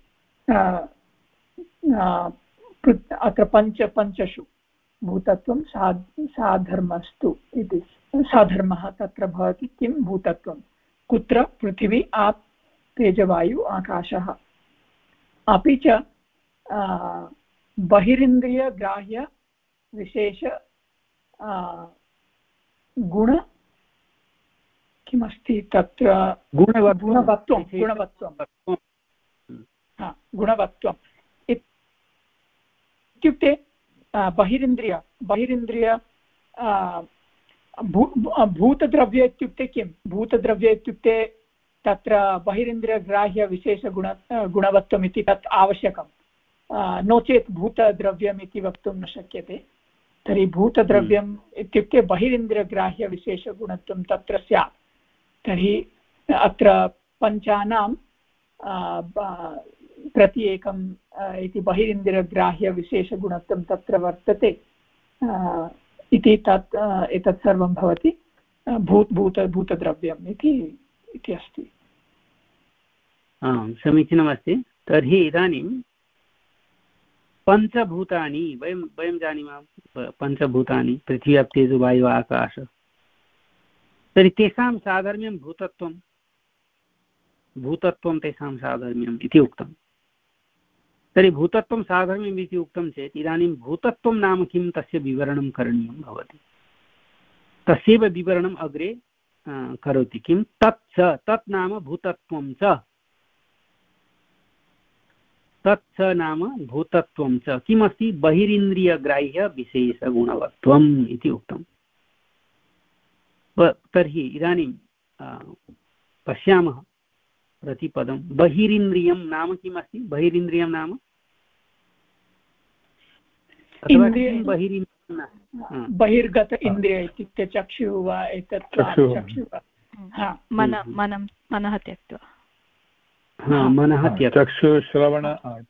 अत्र पञ्च पञ्चषु भूतत्वं सा साधर्मस्तु इति। साधर्मः तत्र भवति किं? भूतत्वं। कुत्र? पृथिवी, आप, तेजवायु, आकाशः। अपि च बहिरिन्द्रियग्राह्य विशेष गुण किमस्ति तत्र? गुणवत्वं गुणवत्वं गुणवत्वम् इत्युक्ते बहिरिन्द्रिय बहिरिन्द्रिय भू भूतद्रव्य इत्युक्ते किं? भूतद्रव्य इत्युक्ते तत्र बहिरिन्द्रियग्राह्यविशेषगुण गुणवत्वम् इति तत् आवश्यकं। नो चेत् भूतद्रव्यम् इति वक्तुं न शक्यते। तर्हि भूतद्रव्यम् इत्युक्ते बहिरिन्द्रियग्राह्यविशेषगुणत्वं तत्र स्यात्। तर्हि अत्र पञ्चानां प्रति एकम् इति बहिरिन्द्रियग्राह्यविशेषगुणत्वं तत्र वर्तते इति तत् एतत् सर्वं भवति भूत भूत भूतद्रव्यम् इति इति अस्ति। आं, समीचीनमस्ति। तर्हि इदानीं पञ्चभूतानि वयं वयं जानीमः, पञ्चभूतानि पृथिवी, अप्, तेजो, वायु, आकाश। तर्हि तेषां साधर्म्यं भूतत्वं भूतत्वं तेषां साधर्म्यम् इति उक्तं। तर्हि भूतत्वं साधर्म्यम् इति उक्तं चेत् इदानीं भूतत्वं नाम किं, तस्य विवरणं करणीयं भवति। तस्यैव विवरणम् अग्रे करोति। किं? तत् च, तत् नाम भूतत्वं च। तत् नाम भूतत्वं च किमस्ति बहिरिन्द्रियग्राह्यविशेषगुणवत्वम् इति उक्तम्। तर्हि इदानीं पश्यामः प्रतिपदं बहिरिन्द्रियं नाम किमस्ति? बहिरिन्द्रियं नाम बहिर्गत इन्द्रिय इत्युक्ते चक्षुः वा एतत् चक्षुः मनः त्यक्त्वा मनः चक्षुश्रवण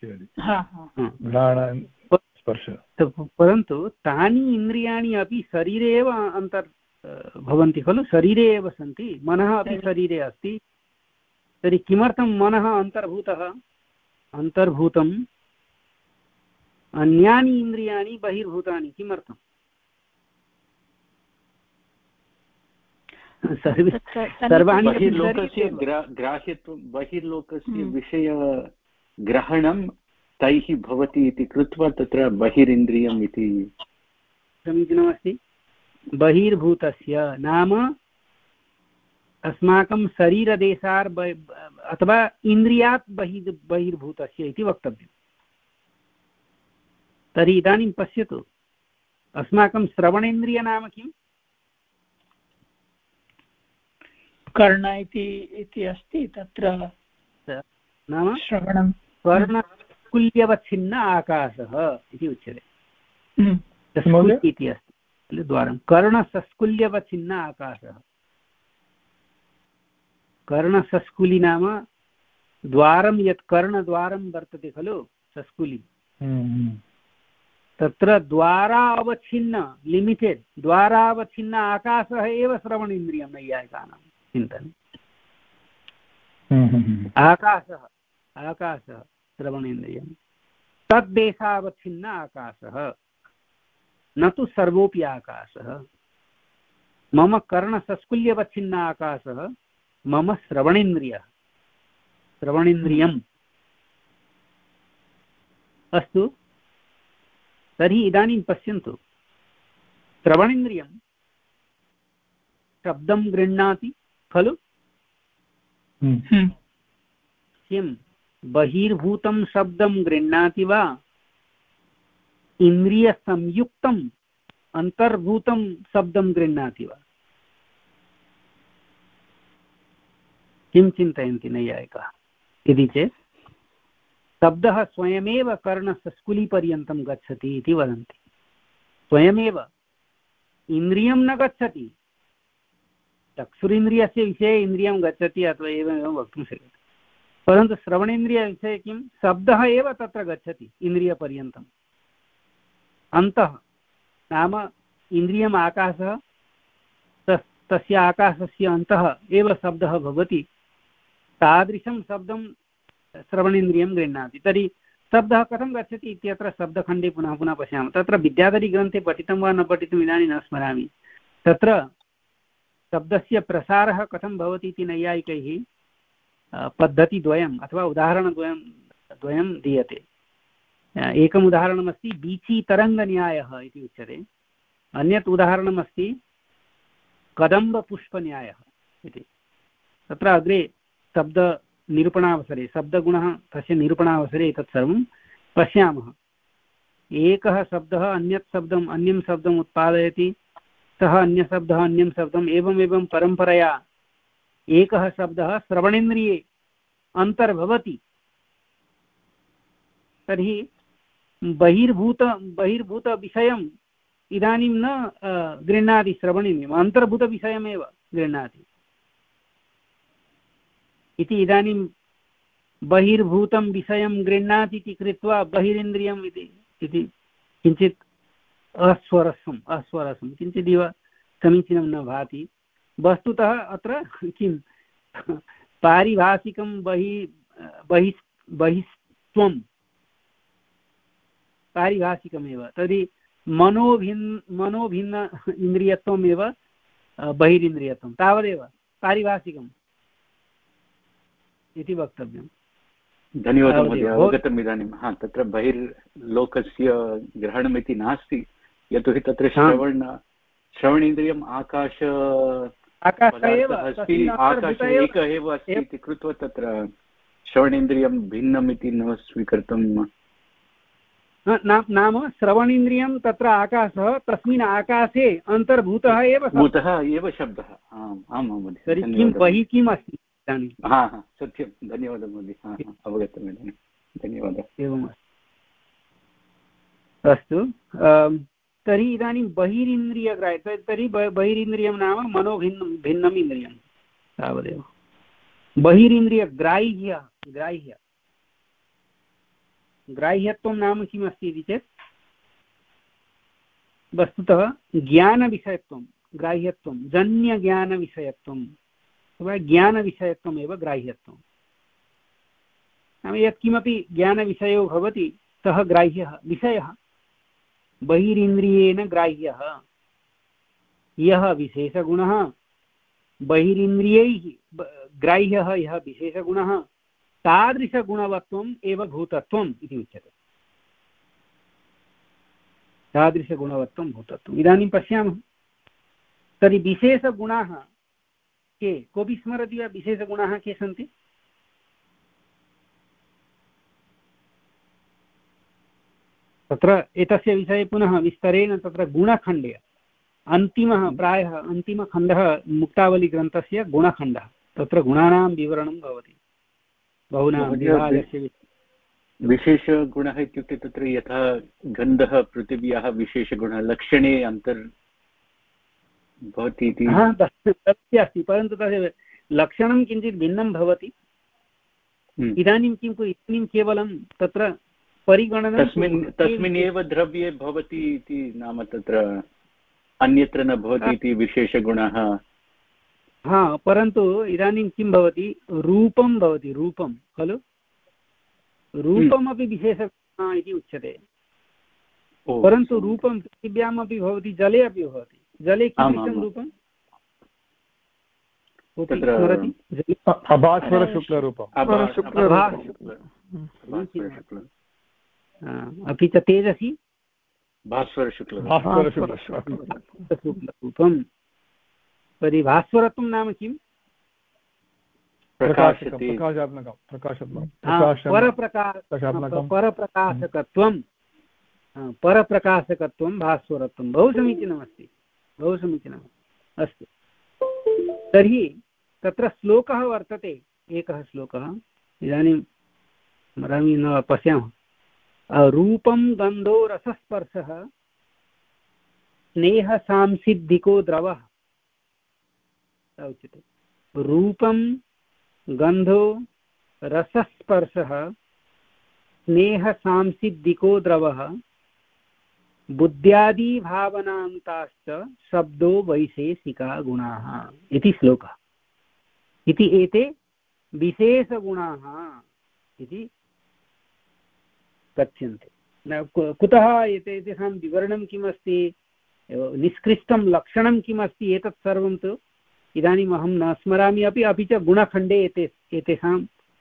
स्पर्श। परन्तु तानि इन्द्रियाणि अपि शरीरे एव अन्तर् भवन्ति खलु, शरीरे एव सन्ति, मनः अपि शरीरे अस्ति। तर्हि किमर्थं मनः अन्तर्भूतः? अन्तर्भूतम् अन्यानि इन्द्रियाणि बहिर्भूतानि, किमर्थम्? सर्वाणि बहिर्लोकस्य ग्राह्यत्वं बहिर्लोकस्य विषयग्रहणं तैः भवति इति कृत्वा तत्र बहिरिन्द्रियम् इति समीचीनमस्ति। बहिर्भूतस्य नाम अस्माकं शरीरदेशात् अथवा इन्द्रियात् बहिः बहिर्भूतस्य इति वक्तव्यम्। तर्हि इदानीं पश्यतु, अस्माकं श्रवणेन्द्रिय नाम किम्? कर्ण इति अस्ति तत्र नाम श्रवणं कर्णकुल्यवच्छिन्न आकाशः इति उच्यते। इति अस्ति द्वारं कर्णसस्कुल्यवच्छिन्न आकाशः। कर्णसस्कुलि नाम द्वारं यत् कर्णद्वारं वर्तते खलु सस्कुलि, तत्र द्वारावच्छिन्न लिमिटेड् द्वारावच्छिन्न आकाशः एव श्रवणेन्द्रियं नैयायिकानां चिन्तनम्। आकाशः आकाशः श्रवणेन्द्रियं तद्देशावच्छिन्न आकाशः, न तु सर्वोऽपि आकाशः। मम कर्णसस्कुल्यवच्छिन्न आकाशः मम श्रवणेन्द्रियः, श्रवणेन्द्रियम्। अस्तु, तर्हि इदानीं पश्यन्तु, श्रवणेन्द्रियं शब्दं गृह्णाति खलु, किं बहिर्भूतं शब्दं गृह्णाति वा इन्द्रियसंयुक्तम् अन्तर्भूतं शब्दं गृह्णाति वा? किं चिन्तयन्ति नैयायिकाः इति चेत् शब्दः स्वयमेव कर्णसस्कुलिपर्यन्तं गच्छति इति वदन्ति। स्वयमेव इन्द्रियं न गच्छति, चक्षुरिन्द्रियस्य विषये इन्द्रियं गच्छति अथवा एवमेव वक्तुं शक्यते, परन्तु श्रवणेन्द्रियविषये किं शब्दः एव तत्र गच्छति इन्द्रियपर्यन्तम्। अन्तः नाम इन्द्रियम् आकाशः, तस्य आकाशस्य अन्तः एव शब्दः भवति। तादृशं शब्दं श्रवणेन्द्रियं गृह्णाति। तर्हि शब्दः कथं गच्छति इत्यत्र शब्दखण्डे पुनः पुनः पश्यामः। तत्र विद्याधरीग्रन्थे पठितं वा न पठितम् इदानीं न स्मरामि। तत्र शब्दस्य प्रसारः कथं भवति इति नैयायिकैः पद्धतिद्वयम् अथवा उदाहरणद्वयं द्वयं दीयते। एकम् उदाहरणमस्ति बीचीतरङ्गन्यायः इति उच्यते, अन्यत् उदाहरणमस्ति कदम्बपुष्पन्यायः इति। तत्र अग्रे शब्दनिरूपणावसरे शब्दगुणः तस्य निरूपणावसरे एतत् सर्वं पश्यामः। एकः शब्दः अन्यत् शब्दम् अन्यं शब्दम् उत्पादयति, सः अन्यशब्दः अन्यं शब्दम् एवमेवं परम्परया एकः शब्दः श्रवणेन्द्रिये अन्तर्भवति। तर्हि बहिर्भूत बहिर्भूतविषयम् इदानीं न गृह्णाति श्रवणेन्द्रियम्, अन्तर्भूतविषयमेव गृह्णाति इति। इदानीं बहिर्भूतं विषयं गृह्णाति इति कृत्वा बहिरिन्द्रियम् इति किञ्चित् अस्वरसम् अस्वरसं किञ्चिदिव समीचीनं न भाति। वस्तुतः अत्र किं पारिभाषिकं बहि बहि बहिस्त्वं पारिभाषिकमेव। तर्हि मनोभिन्न मनोभिन्न इन्द्रियत्वमेव बहिरिन्द्रियत्वं, तावदेव पारिभाषिकम् इति वक्तव्यम्। धन्यवादः महोदय, अवगतम् इदानीं। हा, तत्र बहिर्लोकस्य ग्रहणमिति नास्ति, यतोहि तत्र श्रवण श्रवणेन्द्रियम् आकाश आकाश एव अस्ति, आकाशः एकः एव अस्ति इति कृत्वा तत्र श्रवणेन्द्रियं भिन्नम् इति न स्वीकर्तुं नाम श्रवणेन्द्रियं तत्र आकाशः, तस्मिन् आकाशे अन्तर्भूतः एव भूतः एव शब्दः। आम् आम् महोदय। तर्हि किं बहिः किम् अस्ति इदानीं? हा हा सत्यं, धन्यवादः महोदय। हा हा अवगतम् इदानीं, धन्यवादः। एवमस्ति। अस्तु, तर्हि इदानीं बहिरिन्द्रियग्राह्य, तर्हि बहिरिन्द्रियं नाम मनोभिन्नं भिन्नम् इन्द्रियं तावदेव। बहिरिन्द्रियग्राह्य ग्राह्य ग्राह्यत्वं नाम किमस्ति इति चेत् वस्तुतः ज्ञानविषयत्वं, ग्राह्यत्वं जन्यज्ञानविषयत्वम् अथवा ज्ञानविषयत्वमेव ग्राह्यत्वं। नाम यत्किमपि ज्ञानविषयो भवति सः ग्राह्यः विषयः, बहिरिन्द्रियेण ग्राह्यः। यः विशेषगुणः बहिरिन्द्रियैः ग्राह्यः, यः विशेषगुणः तादृशगुणवत्वम् एव भूतत्वम् इति उच्यते। तादृशगुणवत्वं भूतत्वम्। इदानीं पश्यामः, तर्हि विशेषगुणाः के? कोऽपि स्मरति वा विशेषगुणाः के सन्ति? तत्र एतस्य विषये पुनः विस्तरेण तत्र गुणखण्डे अन्तिमः प्रायः अन्तिमखण्डः मुक्तावलीग्रन्थस्य गुणखण्डः, तत्र गुणानां विवरणं भवति। बहुनां विभागस्य विशेषगुणः इत्युक्ते तत्र यथा गन्धः पृथिव्याः विशेषगुणः लक्षणे अन्तर् भवति इति अस्ति, परन्तु तस्य लक्षणं किञ्चित् भिन्नं भवति। इदानीं किं इदानीं केवलं तत्र परिगणनं तस्मिन् तस्मिन्नेव द्रव्ये भवति इति, नाम तत्र अन्यत्र न भवति इति विशेषगुणः। हा, परन्तु इदानीं किं भवति, रूपं भवति, रूपं खलु, रूपमपि विशेषगुणः इति उच्यते। परन्तु रूपं पृथिव्यामपि भवति, जले अपि भवति। जले कीदृशं रूपं? अपि च तेजसि भास्वरशुक्लरूपं। तर्हि भास्वरत्वं नाम किम्? परप्रकाशकत्वं, परप्रकाशकत्वं भास्वरत्वं। बहु समीचीनमस्ति, बहु समीचीनम्। अस्तु, तर्हि तत्र श्लोकः वर्तते, एकः श्लोकः, इदानीं स्मरामि न, पश्यामः। रूपं गन्धो रसस्पर्शः स्नेहसांसिद्धिको द्रवः उच्यते। रूपं गन्धो रसस्पर्शः स्नेहसांसिद्धिको द्रवः बुद्ध्यादिभावनान्ताश्च शब्दो वैशेषिका गुणाः इति श्लोकः। इति एते विशेषगुणाः इति कथ्यन्ते। कुतः एते एतेषां विवरणं किमस्ति, निष्कृष्टं लक्षणं किमस्ति, एतत् सर्वं तु इदानीम् अहं न स्मरामि अपि। अपि च गुणखण्डे एते एतेषां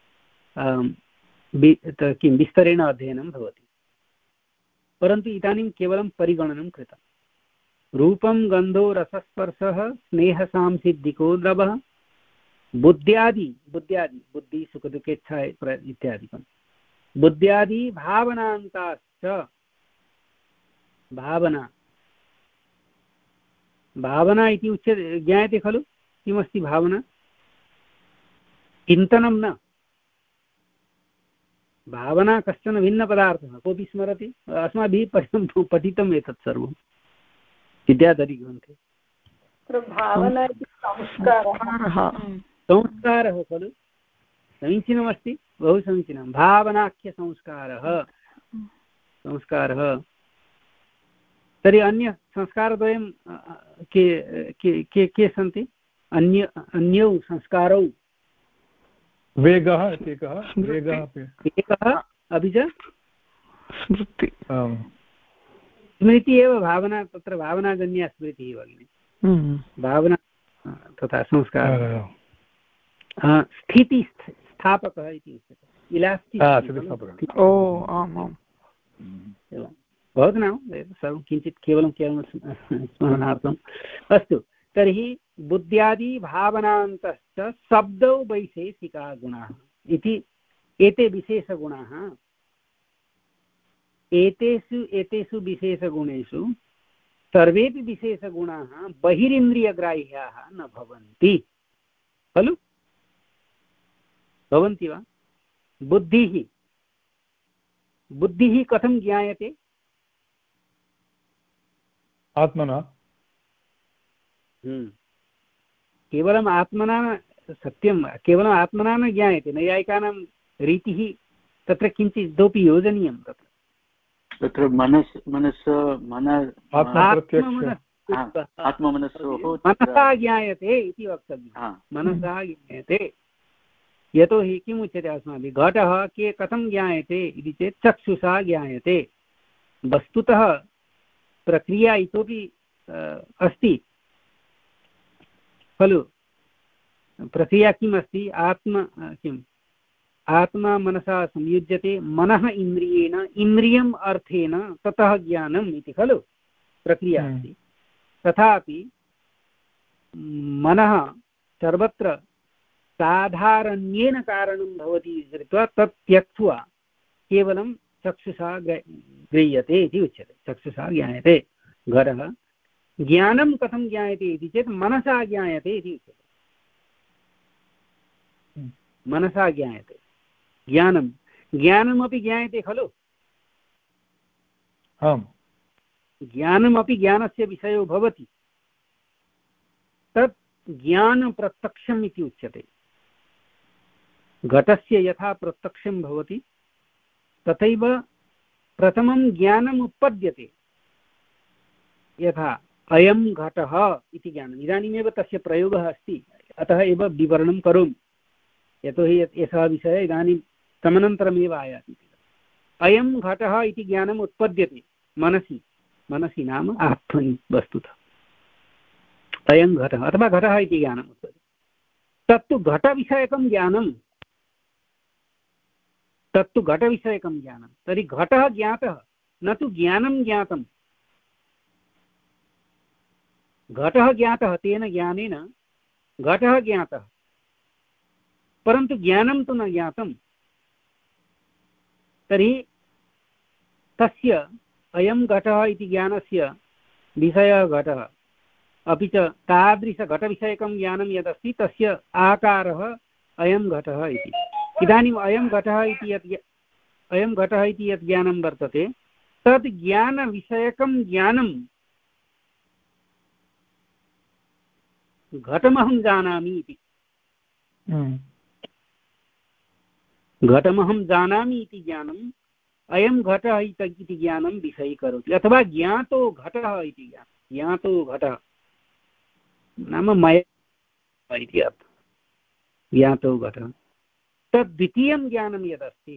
किं विस्तरेण अध्ययनं भवति। परन्तु इदानीं केवलं परिगणनं कृतं। रूपं गन्धो रसस्पर्शः स्नेहसांसिद्धिको द्रवः बुद्ध्यादि, बुद्ध्यादि बुद्धि सुखदुःखेच्छा इत्यादिकं, बुद्ध्यादि भावनान्ताश्च, भावना, भावना इति उच्यते, ज्ञायते खलु किमस्ति भावना? चिन्तनं न, भावना कश्चन भिन्नपदार्थः। कोऽपि स्मरति? अस्माभिः पठितं पठितम् एतत् सर्वं विद्याधरीग्रन्थे। भावना इति संस्कारः, संस्कारः खलु, समीचीनमस्ति, बहु समीचीनं। भावनाख्यसंस्कारः, संस्कारः। तर्हि अन्य संस्कारद्वयं के के के के सन्ति? अन्य अन्यौ संस्कारौ वेगः एकः, वेगः एकः, अपि च स्मृति। स्मृति एव भावना, तत्र भावनाजन्या स्मृतिः भगिनि, भावना तथा संस्कारः। स्थिति स्थापकः इति उच्यते, इलास्टिक्। ओ आम् आम्, भवतु नाम सर्वं किञ्चित् केवलं केवलं स्मरणार्थम्। अस्तु, तर्हि बुद्ध्यादि भावनान्तश्च शब्दौ वैशेषिका गुणाः इति एते विशेषगुणाः एतेषु एतेषु विशेषगुणेषु सर्वेपि विशेषगुणाः बहिरिन्द्रियग्राह्याः न भवन्ति खलु भवन्ति वा बुद्धिः बुद्धिः कथं ज्ञायते आत्मना केवलम् आत्मना सत्यं केवलम् आत्मना न ज्ञायते नैयायिकानां रीतिः तत्र किञ्चित् इतोपि योजनीयं तत्र तत्र मनस् मनस् मन आत्ममनसोः मनसा ज्ञायते इति वक्तव्यं मनसा ज्ञायते यतोहि किम् उच्यते अस्माभिः घटः के कथं ज्ञायते इति चेत् चक्षुषा ज्ञायते वस्तुतः प्रक्रिया इतोपि अस्ति खलु प्रक्रिया किम् अस्ति आत्म किम् आत्मा मनसा संयुज्यते मनः इन्द्रियेण इन्द्रियम् अर्थेन ततः ज्ञानम् इति खलु प्रक्रिया अस्ति तथापि मनः सर्वत्र साधारण्येन कारणं भवति कृत्वा तत् त्यक्त्वा केवलं चक्षुषा गृह्यते इति उच्यते चक्षुषा ज्ञायते घटः ज्ञानं कथं ज्ञायते इति चेत् मनसा ज्ञायते इति उच्यते मनसा ज्ञायते ज्ञानं ज्ञानमपि ज्ञायते खलु आम् ज्ञानमपि ज्ञानस्य विषयो भवति तत् ज्ञानप्रत्यक्षम् इति उच्यते घटस्य यथा प्रत्यक्षं भवति तथैव प्रथमं ज्ञानम् उत्पद्यते यथा अयं घटः इति ज्ञानम् इदानीमेव तस्य प्रयोगः अस्ति अतः एव विवरणं करोमि यतोहि एषः विषयः इदानीं तदनन्तरमेव आयाति अयं घटः इति ज्ञानम् उत्पद्यते मनसि मनसि नाम आत्मनि वस्तुतः अयं घटः अथवा घटः इति ज्ञानम् उत्पद्यते तत्तु घटविषयकं ज्ञानं तत्तु घटविषयकं ज्ञानं तर्हि घटः ज्ञातः न तु ज्ञानं ज्ञातं घटः ज्ञातः तेन ज्ञानेन घटः ज्ञातः परन्तु ज्ञानं तु न ज्ञातं तर्हि तस्य अयं घटः इति ज्ञानस्य विषयः घटः अपि च तादृशघटविषयकं ज्ञानं यदस्ति तस्य आकारः अयं घटः इति इदानीम् अयं घटः इति यत् अयं घटः इति यत् ज्ञानं वर्तते तद् ज्ञानविषयकं ज्ञानं घटमहं जानामि इति घटमहं जानामि इति ज्ञानम् अयं घटः इति ज्ञानं विषयीकरोति अथवा ज्ञातो घटः इति ज्ञानं ज्ञातो घटः नाम मया इति अर्थः ज्ञातो घटः तद् द्वितीयं ज्ञानं यदस्ति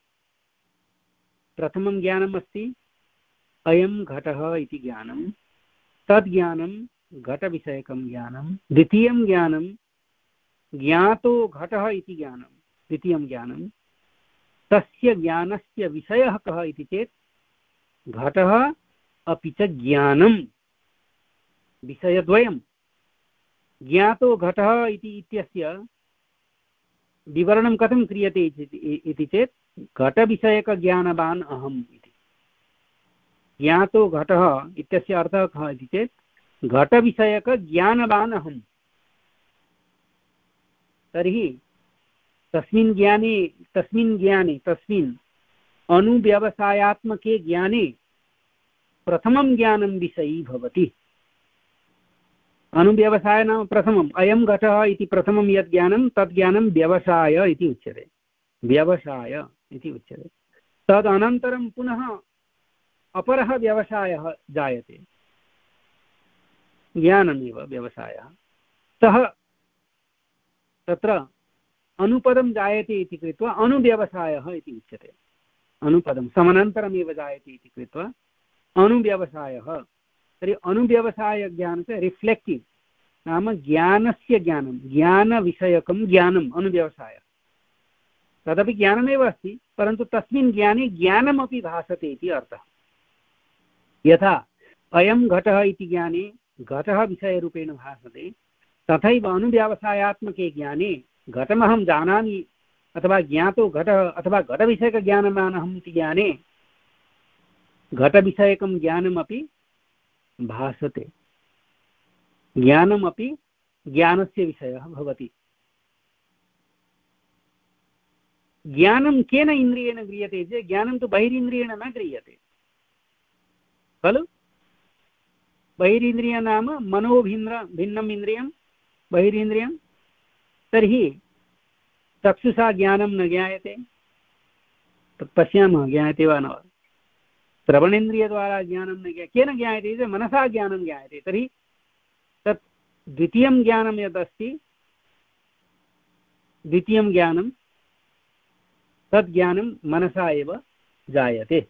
प्रथमं ज्ञानम् अस्ति अयं घटः इति ज्ञानं तद् ज्ञानं घटविषयकं ज्ञानं द्वितीयं ज्ञानं ज्ञातो घटः इति ज्ञानं द्वितीयं ज्ञानं तस्य ज्ञानस्य विषयः कः इति चेत् घटः अपि च ज्ञानं विषयद्वयं ज्ञातो घटः इति इत्यस्य विवरणं कथं क्रियते इति चेत् घटविषयकज्ञानवान् अहम् इति ज्ञातो घटः इत्यस्य अर्थः कः इति चेत् घटविषयकज्ञानवान् अहम् तर्हि तस्मिन् ज्ञाने तस्मिन् ज्ञाने तस्मिन् अनुव्यवसायात्मके ज्ञाने प्रथमं ज्ञानं विषयी भवति अनुव्यवसाय नाम प्रथमम् अयं घटः इति प्रथमं यद् ज्ञानं तद् ज्ञानं व्यवसाय इति उच्यते व्यवसाय इति उच्यते तदनन्तरं पुनः अपरः व्यवसायः जायते ज्ञानमेव व्यवसायः सः तत्र अनुपदं जायते इति कृत्वा अनुव्यवसायः इति उच्यते अनुपदं समनन्तरमेव जायते इति कृत्वा अनुव्यवसायः तर्हि अनुव्यवसायज्ञानस्य रिफ्लेक्टिव् नाम ज्ञानस्य ज्ञानं ज्ञानविषयकं ज्ञानम् अनुव्यवसाय तदपि ज्ञानमेव अस्ति परन्तु तस्मिन् ज्ञाने ज्ञानमपि भासते इति अर्थः यथा अयं घटः इति ज्ञाने घटः विषयरूपेण भासते तथैव अनुव्यवसायात्मके ज्ञाने घटमहं जानामि अथवा ज्ञातो घटः अथवा घटविषयकज्ञानमानहम् इति ज्ञाने घटविषयकं ज्ञानमपि भासते, ज्ञानमपि ज्ञानस्य विषयः भवति। ज्ञानं केन इन्द्रियेण गृह्यते चेत् ज्ञानं तु बहिरिन्द्रियेण न गृह्यते खलु। बहिरिन्द्रिय नाम मनोभिन्न भिन्नम् इन्द्रियं बहिरिन्द्रियं। तर्हि चक्षुषा ज्ञानं न ज्ञायते, तत् पश्यामः ज्ञायते वा न वा। श्रवणेन्द्रियद्वारा ज्ञानं न ज्ञायते, केन ज्ञायते चेत् मनसा ज्ञानं ज्ञायते। तर्हि तत् द्वितीयं ज्ञानं यदस्ति, द्वितीयं ज्ञानं तद् ज्ञानं मनसा एव जायते।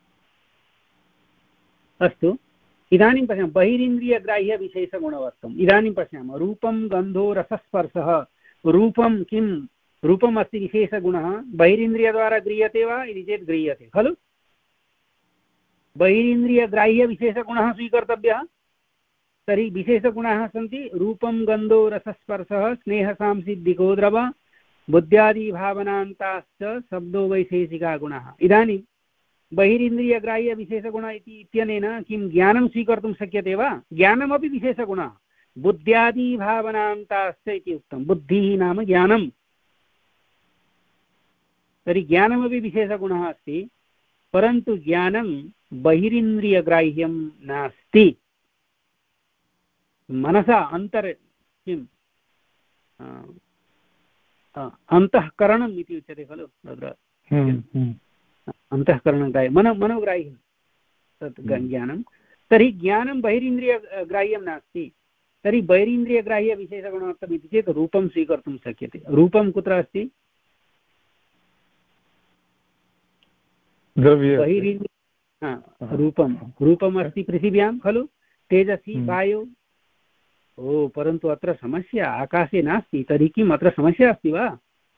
अस्तु, इदानीं पश्यामः बहिरिन्द्रियग्राह्यविशेषगुणवत्वम्। इदानीं पश्यामः रूपं गन्धो रसस्पर्शः। रूपं किं, रूपम् अस्ति विशेषगुणः, बहिरिन्द्रियद्वारा गृह्यते वा इति चेत् गृह्यते खलु। बहिरिन्द्रियग्राह्यविशेषगुणः स्वीकर्तव्यः। तर्हि विशेषगुणाः सन्ति रूपं गन्धो रसस्पर्शः स्नेहसांसिद्धिको द्रव बुद्ध्यादिभावनान्ताश्च शब्दो वैशेषिका गुणाः। इदानीं बहिरिन्द्रियग्राह्यविशेषगुण इति इत्यनेन किं ज्ञानं स्वीकर्तुं शक्यते वा। ज्ञानमपि विशेषगुणः, बुद्ध्यादिभावनान्ताश्च इति उक्तं। बुद्धिः नाम ज्ञानं। तर्हि ज्ञानमपि विशेषगुणः अस्ति, परन्तु ज्ञानं बहिरिन्द्रियग्राह्यं नास्ति। मनसा अन्तर् किम् अन्तःकरणम् इति उच्यते खलु तत्र। अन्तःकरणग्राह्य मन मनोग्राह्यं तत् ज्ञानं। तर्हि ज्ञानं बहिरिन्द्रियग्राह्यं नास्ति। तर्हि बहिरिन्द्रियग्राह्यविशेषगुणवत्तम् इति चेत् रूपं स्वीकर्तुं शक्यते। रूपं कुत्र अस्ति, बहिरिन्द्रिय रूपं रूपमस्ति पृथिव्यां खलु, तेजसि वायु। ओ, परन्तु अत्र समस्या आकाशे नास्ति। तर्हि किम् अत्र समस्या अस्ति वा।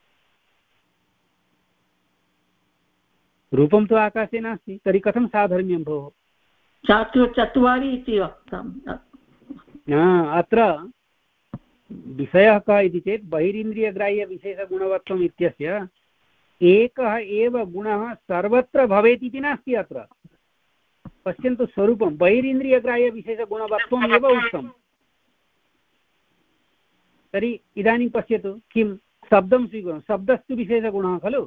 रूपं तु आकाशे नास्ति, तर्हि कथं साधर्म्यं भोः। चत्वारि इति उक्तम्। अत्र विषयः कः इति चेत् बहिरिन्द्रियग्राह्यविशेषगुणवत्वम् इत्यस्य एकः एव गुणः सर्वत्र भवेत् इति नास्ति। अत्र पश्यन्तु, स्वरूपं बहिरिन्द्रियग्राह्यविशेषगुणवत्वम् एव उक्तम्। तर्हि इदानीं पश्यतु, किं शब्दं स्वीकुर्मः, शब्दस्तु विशेषगुणः खलु।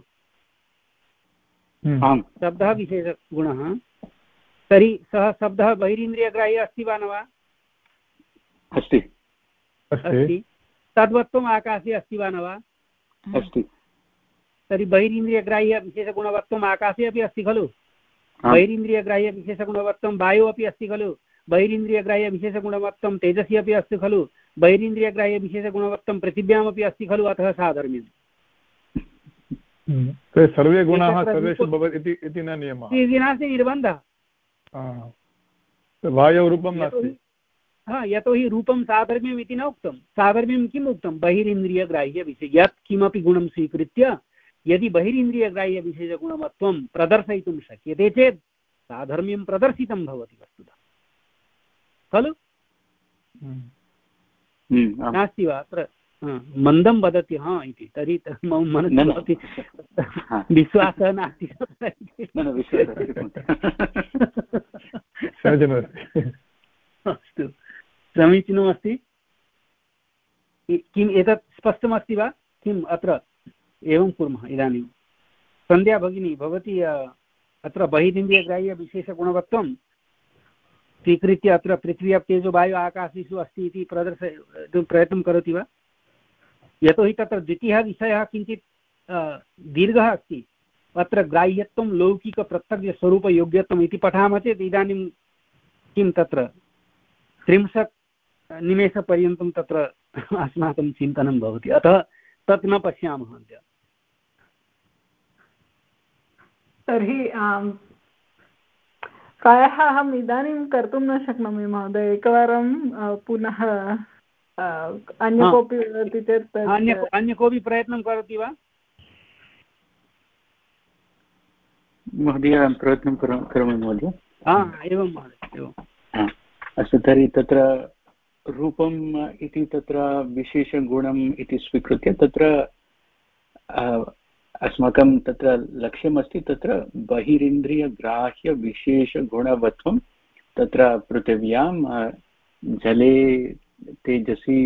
शब्दः विशेषगुणः, तर्हि सः शब्दः बहिरिन्द्रियग्राह्यः अस्ति वा न वा। अस्ति। अस्ति। तद्वत्वम् आकाशे अस्ति वा न वा। अस्ति। तर्हि बहिरिन्द्रियग्राह्यविशेषगुणवत्वम् आकाशे अपि अस्ति खलु। बहिरिन्द्रियग्राह्यविशेषगुणवत्वं वायु अपि अस्ति खलु। बहिरिन्द्रियग्राह्यविशेषगुणवत्वं तेजसि अपि अस्ति खलु। बहिरिन्द्रियग्राह्यविशेषगुणवत्वं पृथिव्यामपि अस्ति खलु। अतः साधर्म्यं। सर्वे गुणाः सर्वेषु भवति इति न नियमः, इति नास्ति निर्बन्धः। वायौ रूपं नास्ति। हा, यतोहि रूपं साधर्म्यम् इति न उक्तं। साधर्म्यं किम् उक्तं, बहिरिन्द्रियग्राह्यविषय यत् किमपि गुणं स्वीकृत्य यदि बहिरिन्द्रियग्राह्यविशेषगुणवत्वं प्रदर्शयितुं शक्यते चेत् साधर्म्यं प्रदर्शितं भवति वस्तुतः खलु। नास्ति वा अत्र मन्दं वदति हा इति, तर्हि मम मनसि विश्वासः नास्ति। अस्तु, समीचीनमस्ति। किम् एतत् स्पष्टमस्ति वा। किम् अत्र एवं कुर्मः इदानीं। सन्ध्या भगिनी, भवती अत्र बहिरिन्द्रियग्राह्यविशेषगुणवत्वं स्वीकृत्य अत्र पृथ्वी तेजो वायु आकाशेषु अस्ति इति प्रदर्शयितुं प्रयत्नं करोति वा। यतोहि तत्र द्वितीयः विषयः किञ्चित् दीर्घः अस्ति। अत्र ग्राह्यत्वं लौकिकप्रत्यक्षस्वरूपयोग्यत्वम् इति पठामः चेत् इदानीं किं तत्र त्रिंशत् निमेषपर्यन्तं तत्र अस्माकं चिन्तनं भवति। अतः तत् न पश्यामः अद्य। तर्हि प्रायः अहम् इदानीं कर्तुं न शक्नोमि महोदय। एकवारं पुनः अन्य कोऽपि वदति चेत् अन्य अन्य कोऽपि प्रयत्नं करोति वा महोदय। प्रयत्नं करोमि महोदय। एवं महोदय, एवम्। अस्तु, तर्हि तत्र रूपम् इति तत्र विशेषगुणम् इति स्वीकृत्य तत्र अस्माकं तत्र लक्ष्यमस्ति तत्र बहिरिन्द्रियग्राह्यविशेषगुणवत्वं तत्र पृथिव्यां जले तेजसि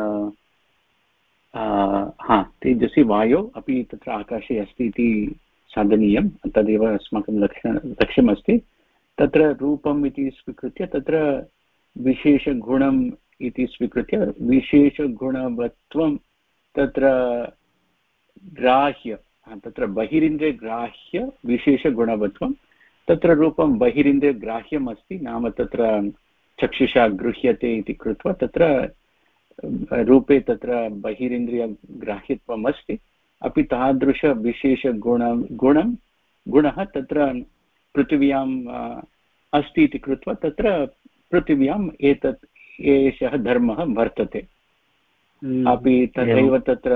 हा तेजसि वायौ अपि तत्र आकाशे अस्ति इति साधनीयं तदेव अस्माकं लक्ष्य लक्ष्यमस्ति तत्र रूपम् इति स्वीकृत्य तत्र विशेषगुणम् इति स्वीकृत्य विशेषगुणवत्वं तत्र ग्राह्य तत्र बहिरिन्द्रियग्राह्य विशेषगुणवत्वं तत्र रूपं बहिरिन्द्रियग्राह्यम् अस्ति नाम तत्र चक्षुषा गृह्यते इति कृत्वा तत्र रूपे तत्र बहिरिन्द्रियग्राह्यत्वम् अस्ति अपि तादृशविशेषगुण गुणं गुणः तत्र पृथिव्याम् अस्ति इति कृत्वा तत्र पृथिव्याम् एतत् एषः धर्मः वर्तते अपि तथैव तत्र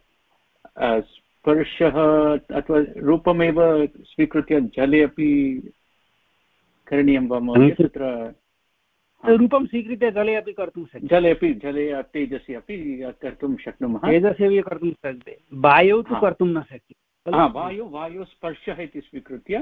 स्पर्शः अथवा रूपमेव स्वीकृत्य जले अपि करणीयं वा महोदय तत्र रूपं स्वीकृत्य जले अपि कर्तुं शक्यते जले अपि जले तेजसि अपि कर्तुं शक्नुमः तेजसि अपि कर्तुं शक्यते वायौ तु कर्तुं न शक्यते हा वायु वायु स्पर्शः इति स्वीकृत्य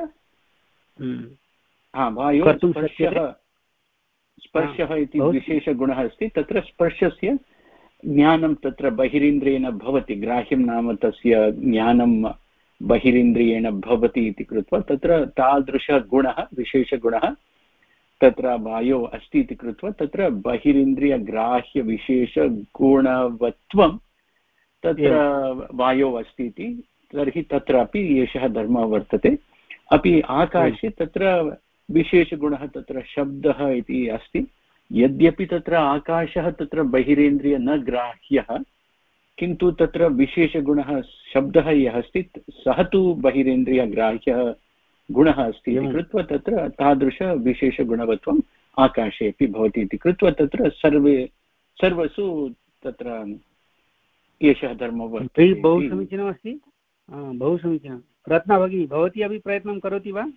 हा वायु स्पर्शः स्पर्शः इति विशेषगुणः अस्ति तत्र स्पर्शस्य ज्ञानं तत्र बहिरिन्द्रियेण भवति ग्राह्यं नाम तस्य ज्ञानं बहिरिन्द्रियेण भवति इति कृत्वा तत्र तादृशगुणः विशेषगुणः तत्र वायौ अस्ति इति कृत्वा तत्र बहिरिन्द्रियग्राह्यविशेषगुणवत्वं तत्र वायौ अस्ति इति तर्हि तत्रापि एषः धर्मः वर्तते अपि आकाशे तत्र विशेषगुणः तत्र शब्दः इति अस्ति यद्यपि तत्र आकाशः तत्र बहिरेन्द्रिय न ग्राह्यः किन्तु तत्र विशेषगुणः शब्दः यः अस्ति सः तु बहिरेन्द्रियग्राह्यः गुणः अस्ति इति कृत्वा तत्र तादृशविशेषगुणवत्वम् आकाशे अपि भवति इति कृत्वा तत्र सर्वे सर्वसु तत्र एषः धर्मः वर्तते बहु समीचीनमस्ति बहु समीचीनं रत्ना भगिनी भवती अपि प्रयत्नं करोति वा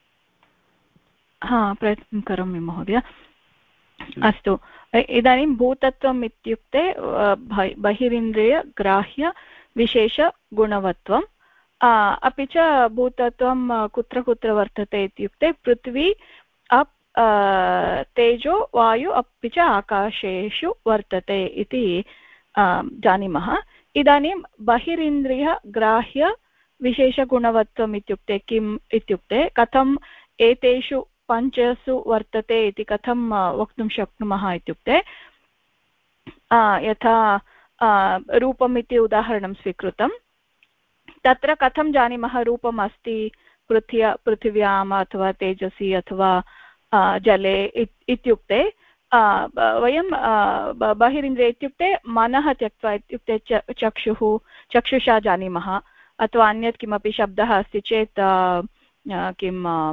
हा प्रयत्नं करोमि महोदय अस्तु इदानीं भूतत्वम् इत्युक्ते बहिरिन्द्रियग्राह्य विशेषगुणवत्वम् अपि च भूतत्वं कुत्र कुत्र वर्तते इत्युक्ते पृथ्वी अप् तेजो वायु अपि च आकाशेषु वर्तते इति जानीमः इदानीं बहिरिन्द्रियग्राह्य विशेषगुणवत्वम् इत्युक्ते किम् इत्युक्ते कथम् एतेषु पञ्चसु वर्तते इति कथं वक्तुं शक्नुमः इत्युक्ते यथा रूपम् इति उदाहरणं स्वीकृतं तत्र कथं जानीमः रूपम् अस्ति पृथ्व्या पृथिव्याम् अथवा तेजसि अथवा जले इत्युक्ते वयं बहिरिन्द्रिय इत्युक्ते मनः त्यक्त्वा इत्युक्ते चक्षुः चक्षुषा जानीमः अथवा अन्यत् किमपि शब्दः अस्ति चेत् किं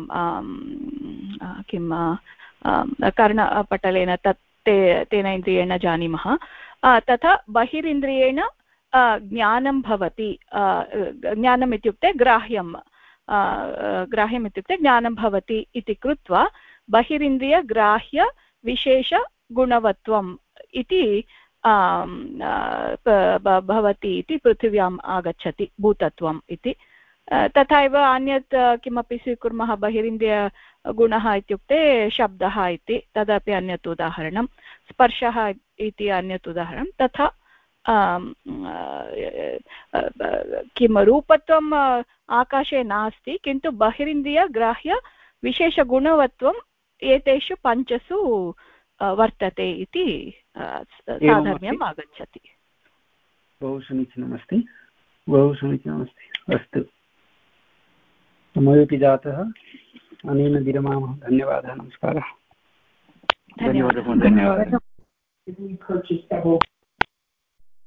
किं कर्णपटलेन तत् ते तेन इन्द्रियेण जानीमः तथा बहिरिन्द्रियेण ज्ञानं भवति ज्ञानम् इत्युक्ते ग्राह्यं ग्राह्यम् इत्युक्ते ज्ञानं भवति इति कृत्वा बहिरिन्द्रियग्राह्य विशेषगुणवत्वम् इति भवति इति पृथिव्याम् आगच्छति भूतत्वम् इति तथा एव अन्यत् किमपि स्वीकुर्मः बहिरिन्द्रियगुणः इत्युक्ते शब्दः इति तदपि अन्यत् उदाहरणं स्पर्शः इति अन्यत् उदाहरणं तथा किं रूपत्वम् आकाशे नास्ति किन्तु बहिरिन्द्रियग्राह्य विशेषगुणवत्वम् एतेषु पञ्चसु वर्तते इति साधर्म्यम् आगच्छति बहु समीचीनमस्ति बहु समीचीनमस्ति अस्तु समयोपि जातः अनेन विरमामः धन्यवादः नमस्कारः धन्यवादः धन्यवादः